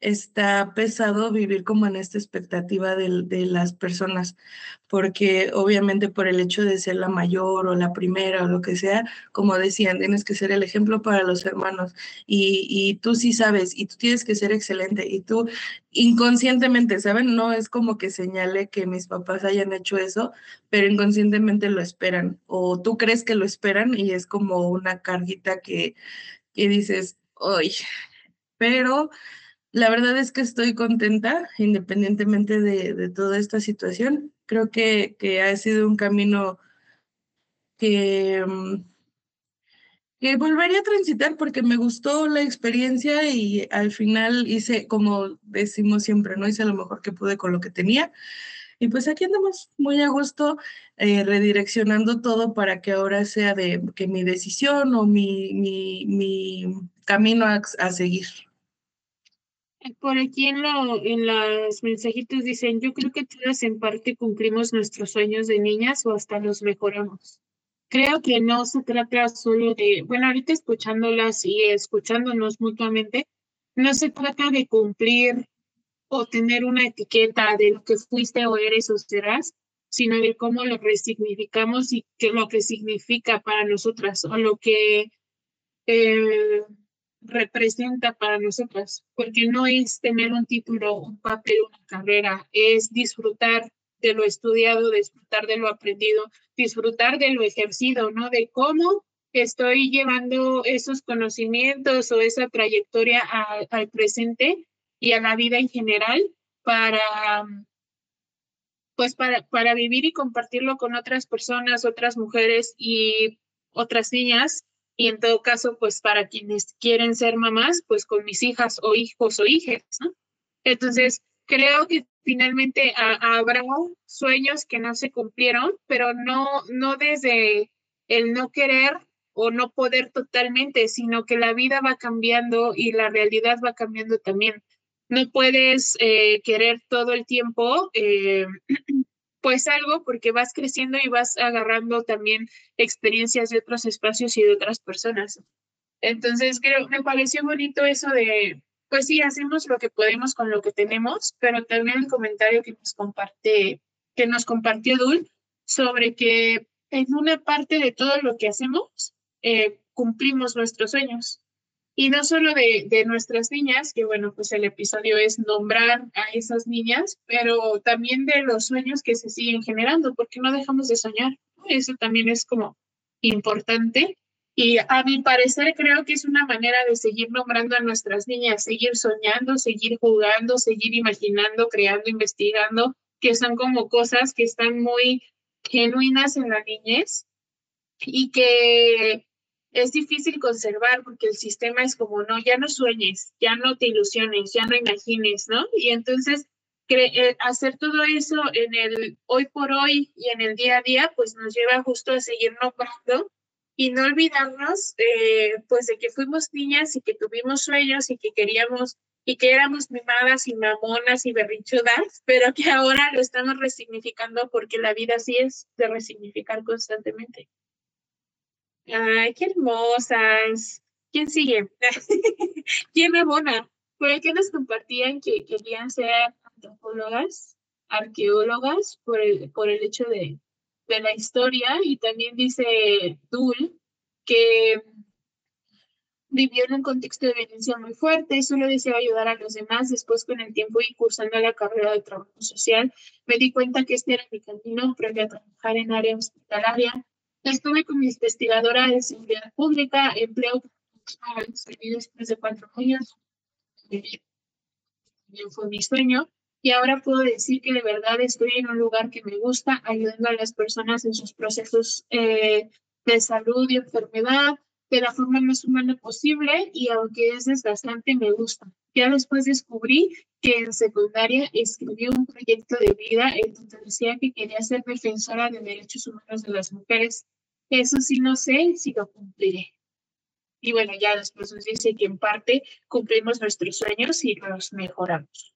está pesado vivir como en esta expectativa de, de las personas, porque obviamente por el hecho de ser la mayor o la primera o lo que sea, como decían, tienes que ser el ejemplo para los hermanos y, y tú sí sabes y tú tienes que ser excelente y tú inconscientemente, ¿saben? No es como que señale que mis papás hayan hecho eso, pero inconscientemente lo esperan o tú crees que lo esperan y es como una carguita que, que dices, ¡ay! Pero la verdad es que estoy contenta, independientemente de, de toda esta situación. Creo que, que ha sido un camino que, mm, que volvería a transitar porque me gustó la experiencia y al final hice, como decimos siempre, ¿no? Hice lo mejor que pude con lo que tenía. Y pues aquí andamos muy a gusto, eh, redireccionando todo para que ahora sea de que mi decisión o mi, mi, mi camino a, a seguir. Por aquí en, lo, en los mensajitos dicen, yo creo que todas en parte cumplimos nuestros sueños de niñas o hasta los mejoramos. Creo que no se trata solo de, bueno, ahorita escuchándolas y escuchándonos mutuamente, no se trata de cumplir o tener una etiqueta de lo que fuiste o eres o serás, sino de cómo lo resignificamos y qué lo que significa para nosotras o lo que eh, representa para nosotras, porque no es tener un título, un papel, una carrera, es disfrutar de lo estudiado, disfrutar de lo aprendido, disfrutar de lo ejercido, ¿no? De cómo estoy llevando esos conocimientos o esa trayectoria a, al presente y a la vida en general para, pues para, para vivir y compartirlo con otras personas, otras mujeres y otras niñas, y en todo caso, pues para quienes quieren ser mamás, pues con mis hijas o hijos o hijas, ¿no? Entonces, creo que finalmente a, habrá sueños que no se cumplieron, pero no, no desde el no querer o no poder totalmente, sino que la vida va cambiando y la realidad va cambiando también. No puedes eh, querer todo el tiempo eh, pues algo porque vas creciendo y vas agarrando también experiencias de otros espacios y de otras personas. Entonces creo, me pareció bonito eso de, pues sí, hacemos lo que podemos con lo que tenemos, pero también el comentario que nos comparte, que nos compartió Dul sobre que en una parte de todo lo que hacemos eh, cumplimos nuestros sueños. Y no solo de, de nuestras niñas, que bueno, pues el episodio es nombrar a esas niñas, pero también de los sueños que se siguen generando, porque no dejamos de soñar, ¿no? Eso también es como importante. Y a mi parecer creo que es una manera de seguir nombrando a nuestras niñas, seguir soñando, seguir jugando, seguir imaginando, creando, investigando, que son como cosas que están muy genuinas en la niñez y que es difícil conservar porque el sistema es como, no, ya no sueñes, ya no te ilusiones, ya no imagines, ¿no? Y entonces eh, hacer todo eso en el hoy por hoy y en el día a día, pues nos lleva justo a seguir nombrando y no olvidarnos, eh, pues, de que fuimos niñas y que tuvimos sueños y que queríamos y que éramos mimadas y mamonas y berrinchudas, pero que ahora lo estamos resignificando porque la vida sí es de resignificar constantemente. Ay, qué hermosas. ¿Quién sigue? ¿Quién abona? Por ahí que nos compartían que querían ser antropólogas, arqueólogas, por el, por el hecho de, de la historia. Y también dice Dul que vivió en un contexto de violencia muy fuerte y solo deseaba ayudar a los demás. Después, con el tiempo y cursando la carrera de trabajo social, me di cuenta que este era mi camino, aprendí a trabajar en área hospitalaria. Estuve como investigadora de seguridad pública, empleo salí después de cuatro años, fue mi sueño, y ahora puedo decir que de verdad estoy en un lugar que me gusta, ayudando a las personas en sus procesos eh, de salud y enfermedad, de la forma más humana posible, y aunque es desgastante, me gusta. Ya después descubrí que en secundaria escribí un proyecto de vida en donde decía que quería ser defensora de derechos humanos de las mujeres. Eso sí no sé si lo cumpliré. Y bueno, ya después nos dice que en parte cumplimos nuestros sueños y los mejoramos.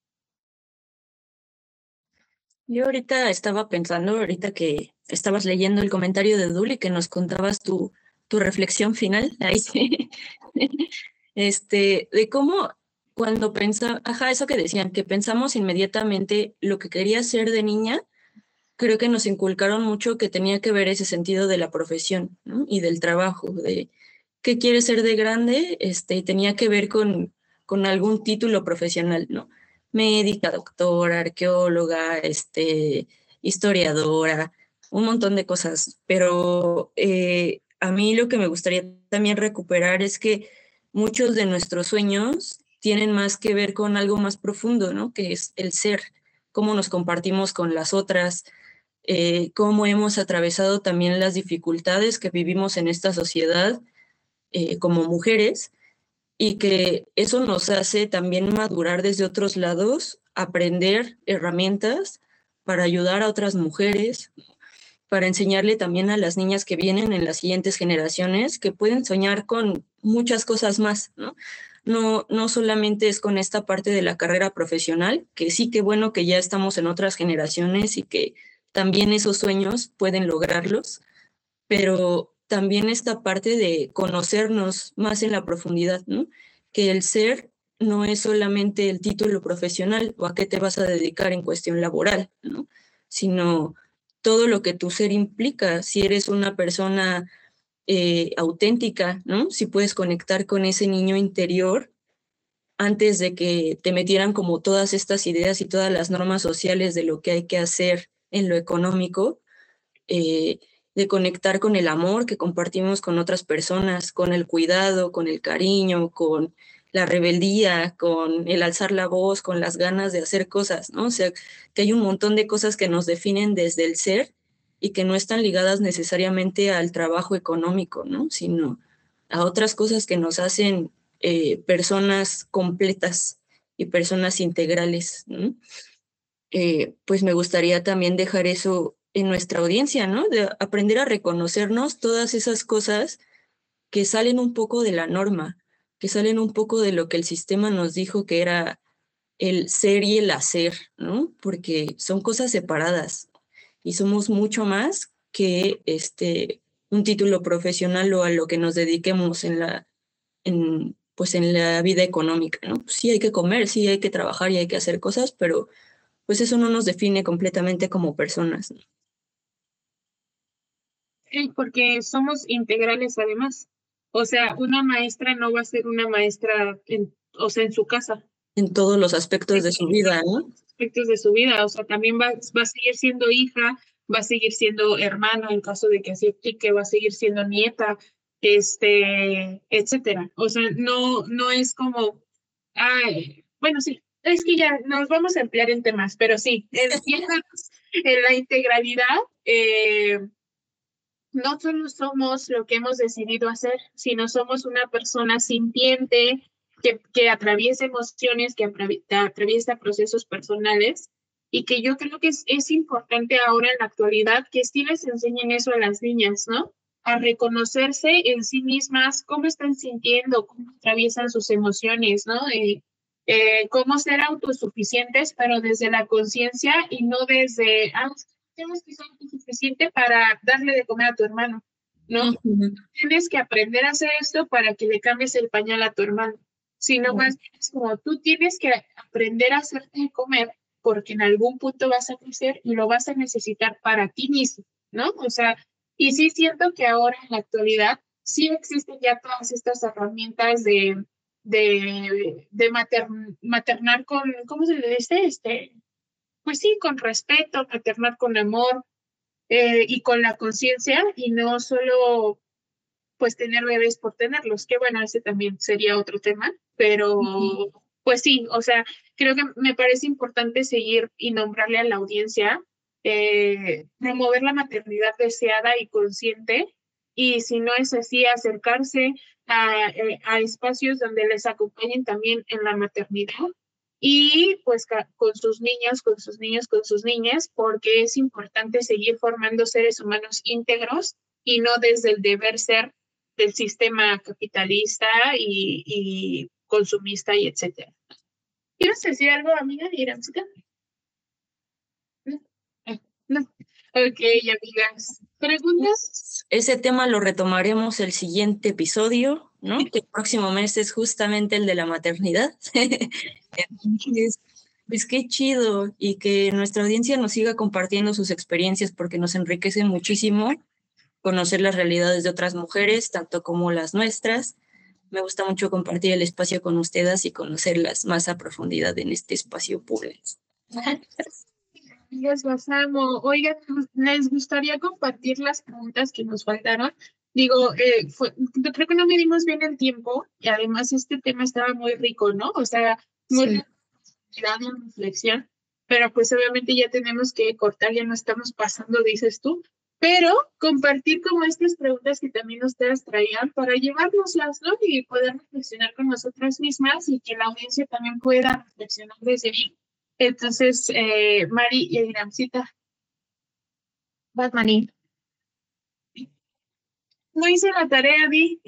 Yo ahorita estaba pensando, ahorita que estabas leyendo el comentario de Dul y que nos contabas tu, tu reflexión final, ahí sí, este, de cómo cuando pensa, ajá, eso que decían, que pensamos inmediatamente lo que quería ser de niña, creo que nos inculcaron mucho que tenía que ver ese sentido de la profesión, ¿no? Y del trabajo, de qué quieres ser de grande, este, y tenía que ver con, con algún título profesional, ¿no? Médica, doctora, arqueóloga, este, historiadora, un montón de cosas. Pero eh, a mí lo que me gustaría también recuperar es que muchos de nuestros sueños tienen más que ver con algo más profundo, ¿no? Que es el ser, cómo nos compartimos con las otras, eh, cómo hemos atravesado también las dificultades que vivimos en esta sociedad eh, como mujeres, y que eso nos hace también madurar desde otros lados, aprender herramientas para ayudar a otras mujeres, para enseñarle también a las niñas que vienen en las siguientes generaciones que pueden soñar con muchas cosas más, ¿no? No, no solamente es con esta parte de la carrera profesional, que sí que bueno que ya estamos en otras generaciones y que también esos sueños pueden lograrlos, pero también esta parte de conocernos más en la profundidad, ¿no? Que el ser no es solamente el título profesional o a qué te vas a dedicar en cuestión laboral, ¿no? Sino todo lo que tu ser implica, si eres una persona eh, auténtica, ¿no? Si puedes conectar con ese niño interior antes de que te metieran como todas estas ideas y todas las normas sociales de lo que hay que hacer en lo económico, eh, de conectar con el amor que compartimos con otras personas, con el cuidado, con el cariño, con la rebeldía, con el alzar la voz, con las ganas de hacer cosas, ¿no? O sea, que hay un montón de cosas que nos definen desde el ser y que no están ligadas necesariamente al trabajo económico, ¿no? Sino a otras cosas que nos hacen eh, personas completas y personas integrales, ¿no? Eh, pues me gustaría también dejar eso en nuestra audiencia, ¿no? De aprender a reconocernos todas esas cosas que salen un poco de la norma, que salen un poco de lo que el sistema nos dijo que era el ser y el hacer, ¿no? Porque son cosas separadas y somos mucho más que este, un título profesional o a lo que nos dediquemos en la, en, pues en la vida económica, ¿no? Sí hay que comer, sí hay que trabajar y hay que hacer cosas, pero pues eso no nos define completamente como personas, ¿no? Sí, porque somos integrales además. O sea, una maestra no va a ser una maestra, en, o sea, en su casa, En todos los aspectos de su vida, ¿no? aspectos de su vida. O sea, también va, va a seguir siendo hija, va a seguir siendo hermana en caso de que así aplique, va a seguir siendo nieta, este, etcétera. O sea, no, no es como, ay, bueno, sí, es que ya nos vamos a emplear en temas, pero sí, en, en la integralidad, eh, no solo somos lo que hemos decidido hacer, sino somos una persona sintiente que, que atraviesa emociones, que atraviesa procesos personales, y que yo creo que es, es importante ahora en la actualidad que sí les enseñen eso a las niñas, ¿no? A reconocerse en sí mismas, cómo están sintiendo, cómo atraviesan sus emociones, ¿no? Eh, eh, cómo ser autosuficientes, pero desde la conciencia y no desde, ah, tienes que ser suficiente para darle de comer a tu hermano, ¿no? Uh-huh. Tienes que aprender a hacer esto para que le cambies el pañal a tu hermano. Sino uh-huh. más bien es como tú tienes que aprender a hacerte de comer porque en algún punto vas a crecer y lo vas a necesitar para ti mismo, ¿no? O sea, y sí siento que ahora en la actualidad sí existen ya todas estas herramientas de, de, de mater, maternar con, ¿cómo se le dice? Este, pues sí, con respeto, maternar con amor eh, y con la conciencia y no solo pues tener bebés por tenerlos, que bueno, ese también sería otro tema, pero uh-huh. pues sí, o sea, creo que me parece importante seguir y nombrarle a la audiencia, eh, promover la maternidad deseada y consciente, y si no es así, acercarse a, a espacios donde les acompañen también en la maternidad, y pues con sus niños, con sus niños, con sus niñas, porque es importante seguir formando seres humanos íntegros y no desde el deber ser del sistema capitalista y, y consumista y etcétera. ¿Quieres decir algo, amiga? Iramcita? No. No. Ok, amigas. ¿Preguntas? Ese tema lo retomaremos el siguiente episodio. ¿no? Que el próximo mes es justamente el de la maternidad. Entonces, pues qué chido, y que nuestra audiencia nos siga compartiendo sus experiencias, porque nos enriquece muchísimo conocer las realidades de otras mujeres, tanto como las nuestras. Me gusta mucho compartir el espacio con ustedes y conocerlas más a profundidad en este espacio público. Amigas, las amo. Oigan, ¿les gustaría compartir las preguntas que nos faltaron? Digo, eh, fue, creo que no medimos bien el tiempo y además este tema estaba muy rico, ¿no? O sea, muy Sí. rico en reflexión, pero pues obviamente ya tenemos que cortar, ya no estamos pasando, dices tú, pero compartir como estas preguntas que también ustedes traían para llevárnoslas, ¿no? Y poder reflexionar con nosotras mismas y que la audiencia también pueda reflexionar desde ahí. Entonces, eh, Mari y Iramcita, Batman. no hice la tarea, Di.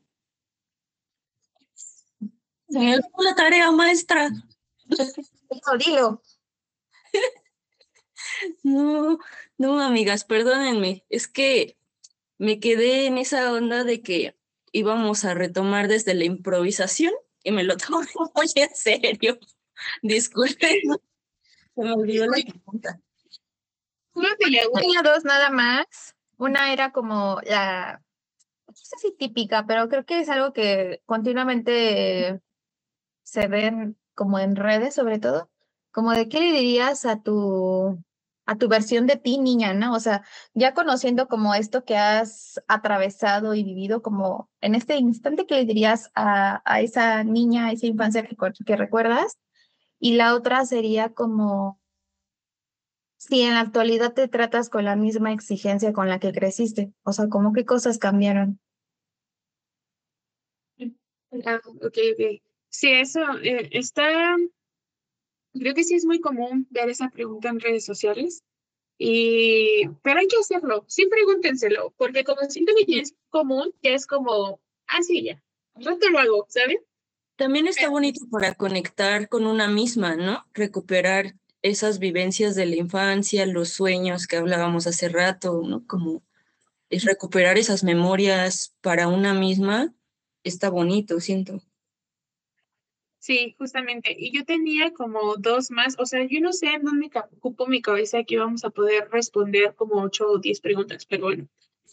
Se me olvidó la tarea, maestra. Dilo, dilo. No, no, amigas, perdónenme. Es que me quedé en esa onda de que íbamos a retomar desde la improvisación y me lo tomé muy en serio. Disculpen, se me olvidó la pregunta. No te la voy Tenía dos nada más. Una era como la, no sé si típica, pero creo que es algo que continuamente se ven como en redes, sobre todo, como de qué le dirías a tu a tu versión de ti, niña, ¿no? O sea, ya conociendo como esto que has atravesado y vivido, como en este instante, ¿qué le dirías a, a esa niña, a esa infancia que, cu- que recuerdas? Y la otra sería como si en la actualidad te tratas con la misma exigencia con la que creciste, o sea, como qué cosas cambiaron. Ah, ok, ok. Sí, eso eh, está, creo que sí es muy común ver esa pregunta en redes sociales, y, pero hay que hacerlo, sí pregúntenselo, porque como siento que ya es común, ya es como, ah, sí, ya, al rato lo hago, ¿saben? También está bonito para conectar con una misma, ¿no? Recuperar esas vivencias de la infancia, los sueños que hablábamos hace rato, ¿no? Como es recuperar esas memorias para una misma, está bonito, siento. Sí, justamente. Y yo tenía como dos más, o sea, yo no sé en dónde ca- ocupo mi cabeza que íbamos a poder responder como ocho o diez preguntas, pero bueno.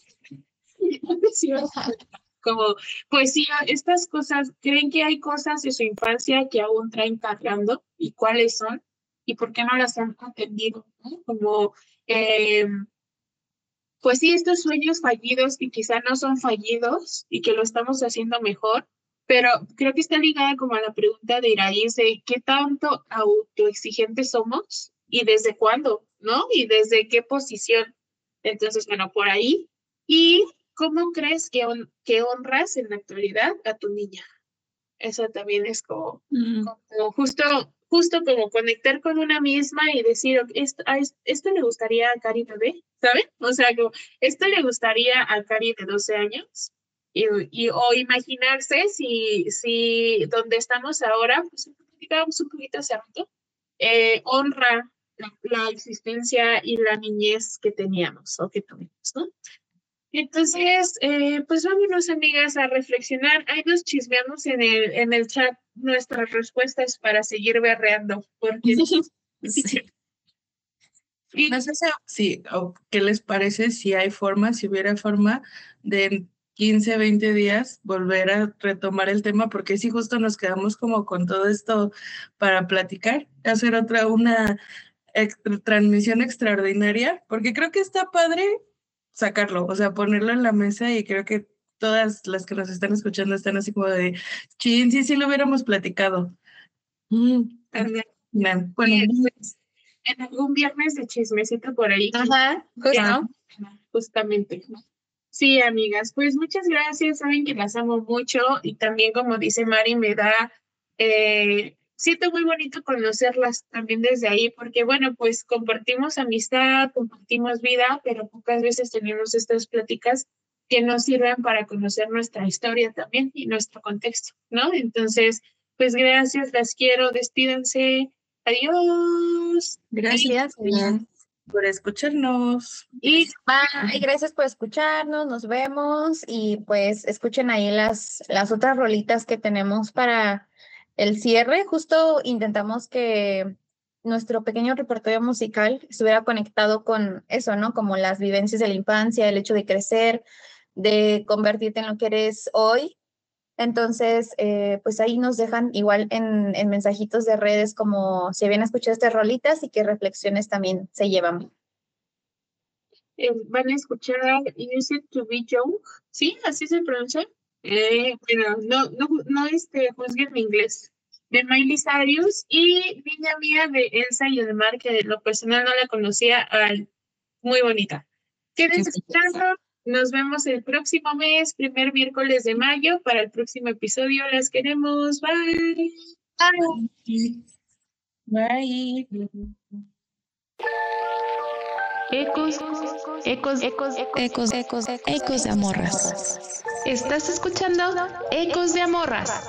Sí, como, pues sí, estas cosas, ¿creen que hay cosas de su infancia que aún traen cargando? ¿Y cuáles son? ¿Y por qué no las han atendido? ¿No? Como, eh, pues sí, estos sueños fallidos que quizá no son fallidos y que lo estamos haciendo mejor, pero creo que está ligada como a la pregunta de Iraíz de qué tanto autoexigentes somos y desde cuándo, ¿no? Y desde qué posición. Entonces, bueno, por ahí. ¿Y cómo crees que, hon- que honras en la actualidad a tu niña? Eso también es como, Mm. como justo, justo como conectar con una misma y decir, "Ok, esto, a es- esto le gustaría a Cari bebé, ¿saben? O sea, como, esto le gustaría a Cari de doce años. Y, y- o imaginarse si, si donde estamos ahora, pues digamos un poquito hace rato, eh, honra la, la existencia y la niñez que teníamos o que tuvimos, ¿no? Entonces, eh, pues vámonos, amigas, a reflexionar. Ahí nos chismeamos en el, en el chat nuestras respuestas para seguir berreando, porque Sí. y- No sé si, si- o qué les parece, si hay forma, si hubiera forma de en quince, veinte días volver a retomar el tema, porque si justo nos quedamos como con todo esto para platicar, hacer otra, una ex- transmisión extraordinaria, porque creo que está padre sacarlo, o sea, ponerlo en la mesa y creo que todas las que nos están escuchando están así como de, chin, sí, sí lo hubiéramos platicado. Mm. anda, Bien, bueno, eh, pues, en algún viernes de chismecito por ahí. Ajá, Ya, justo. justamente, ¿no? Sí, amigas, pues muchas gracias, saben que las amo mucho y también como dice Mari, me da, eh, siento muy bonito conocerlas también desde ahí, porque bueno, pues compartimos amistad, compartimos vida, pero pocas veces tenemos estas pláticas que nos sirven para conocer nuestra historia también y nuestro contexto, ¿no? Entonces, pues gracias, las quiero, despídense, adiós. Gracias. Gracias. por escucharnos. Y Bye, gracias por escucharnos, nos vemos y pues escuchen ahí las, las otras rolitas que tenemos para el cierre. Justo intentamos que nuestro pequeño repertorio musical estuviera conectado con eso, ¿no? Como las vivencias de la infancia, el hecho de crecer, de convertirte en lo que eres hoy. Entonces, eh, pues ahí nos dejan igual en, en mensajitos de redes como si habían escuchado estas rolitas y qué reflexiones también se llevan. eh, van a escuchar Use It to Be Young, ¿sí? ¿Así se pronuncia? Eh, bueno, no, no, no este, juzguen mi inglés. De Miley Cyrus y Niña Mía de Elsa y el Mar, que de lo personal no la conocía, ay, muy bonita. Quédense escuchando. Nos vemos el próximo mes, primer miércoles de mayo, para el próximo episodio. Las queremos. Bye. Bye. Bye. Ecos, ecos, ecos, Ecos, ecos, ecos de Amorras. Estás escuchando Ecos de Amorras.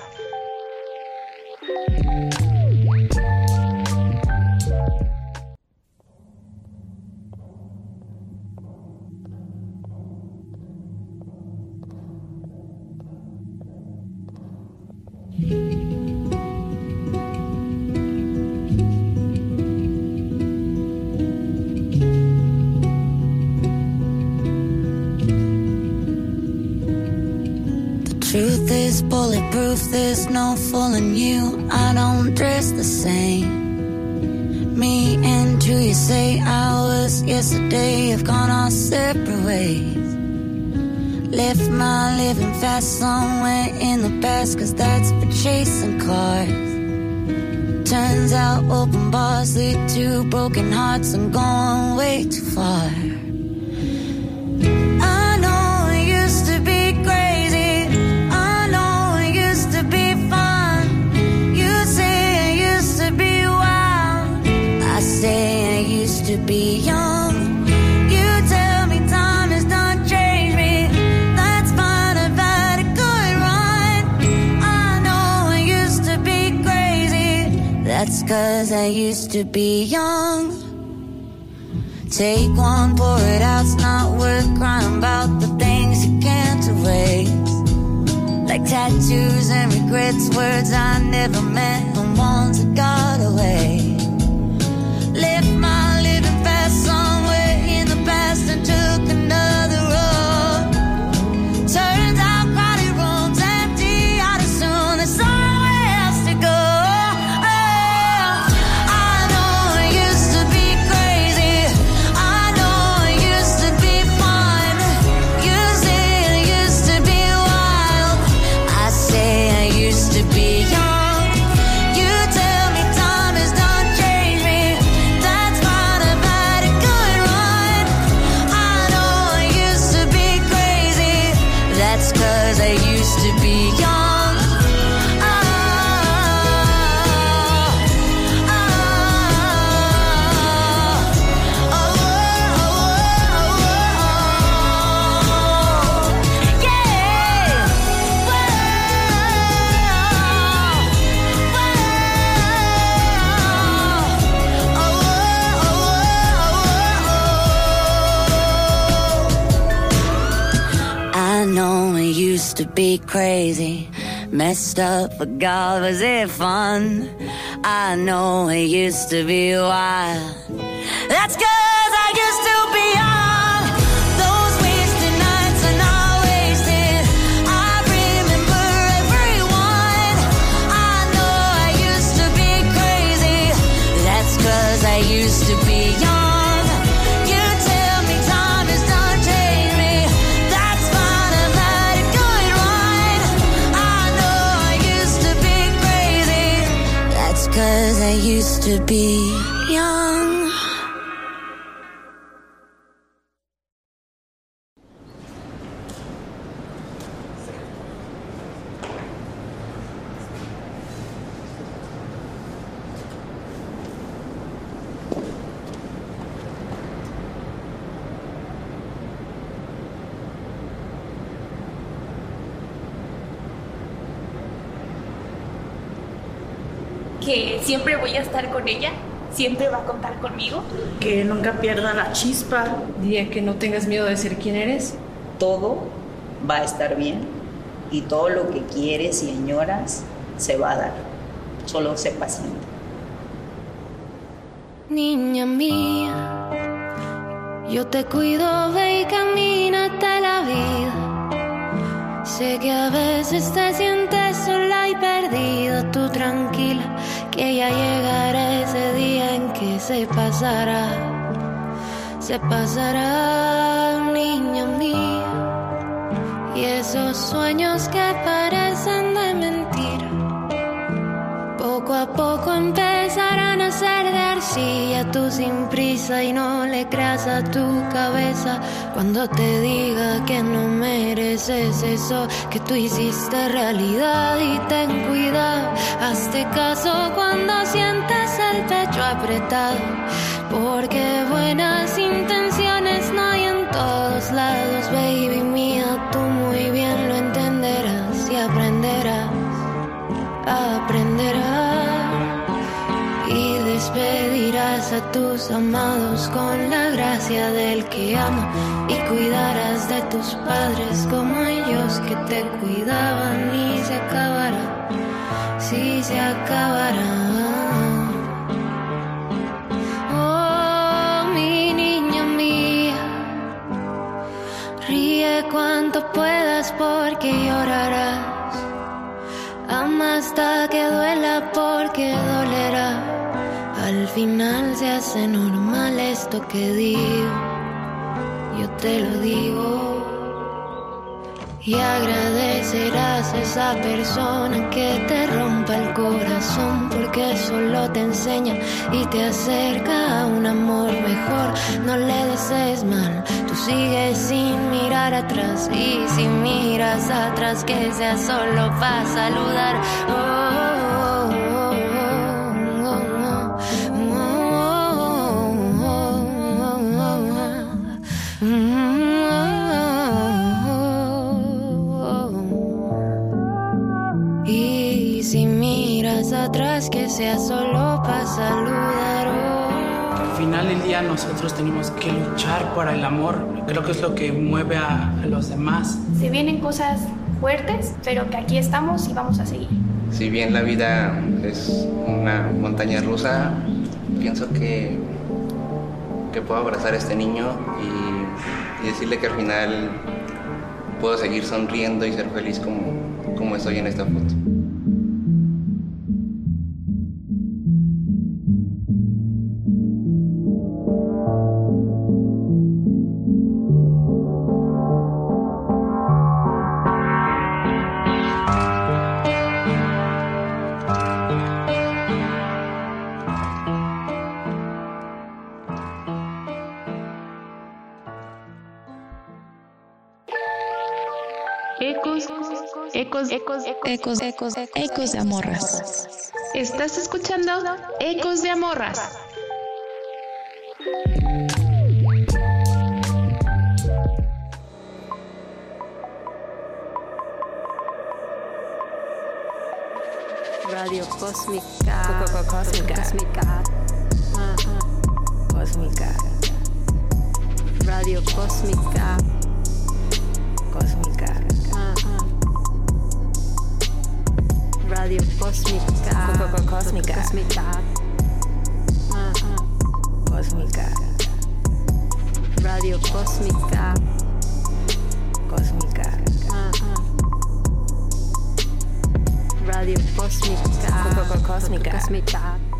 Truth is bulletproof, there's no fooling you. I don't dress the same. Me and who you say I was yesterday have gone our separate ways. Left my living fast somewhere in the past, cause that's for chasing cars. Turns out open bars lead to broken hearts. I'm going way too far. I know it used to be crazy. I know it used to be fun. You say I used to be wild. I say I used to be young. You tell me time has done changed me. That's fine, I've had a good run. I know I used to be crazy. That's cause I used to be young. Take one, pour it out, it's not worth crying about the things you can't erase. Like tattoos and regrets, words I never meant, and ones that got away. Left my living fast somewhere in the past and took another road. Turns out crowded rooms empty out as soon as somewhere else to go. To be crazy, messed up, but God, was it fun? I know it used to be wild. That's cause I used to be young. Those wasted nights are not wasted. I remember everyone. I know I used to be crazy. That's cause I used to be young. Cause I used to be young. ¿Que siempre voy a estar con ella? siempre va a contar conmigo. Que nunca pierda la chispa. Diría que no tengas miedo de ser quien eres. Todo va a estar bien y todo lo que quieres y añoras se va a dar. Solo sé paciente. Niña mía, yo te cuido, ve y camínate la vida. Sé que a veces te sientes sola y perdida, tú tranquila, que ya llegará ese día en que se pasará, se pasará, niña mía. Y esos sueños que parecen de mentira, poco a poco empezarán a ser de arcilla. Tú sin prisa y no le creas a tu cabeza cuando te diga que no mereces eso que tú hiciste realidad. Y ten cuidado, hazte caso cuando sientes el pecho apretado, porque buenas intenciones no hay en todos lados, baby mía. Tú muy bien lo entenderás y aprenderás, aprenderás y despedirás a tus amados con la gracia del que ama, y cuidarás de tus padres como ellos que te cuidaban. Y se acabará, sí se acabará. Oh, mi niña mía, ríe cuanto puedas porque llorarás. Ama hasta que duela porque dolerá. Al final se hace normal esto que digo, yo te lo digo. Y agradecerás a esa persona que te rompa el corazón, porque solo te enseña y te acerca a un amor mejor. No le desees mal, tú sigues sin mirar atrás, y si miras atrás que sea solo para saludar. Oh, oh, oh, oh, oh, oh, oh, oh. Y si miras atrás que sea solo para saludar. Oh. Al final del día nosotros tenemos que luchar por el amor. Creo que es lo que mueve a, a los demás. Se vienen cosas fuertes, pero que aquí estamos y vamos a seguir. Si bien la vida es una montaña rusa, pienso que, que puedo abrazar a este niño y, y decirle que al final puedo seguir sonriendo y ser feliz como, como estoy en esta foto. Ecos, ecos, ecos, Ecos, ecos, ecos de Amorras. Estás escuchando Ecos de Amorras. Radio Cósmica. Cósmica. Cósmica. Cósmica. Radio Cósmica. Cósmica. Radio Cósmica. Cósmica. Cósmica. Cósmica. Radio Cósmica. Cósmica. Radio Cósmica. Cósmica. Cósmica.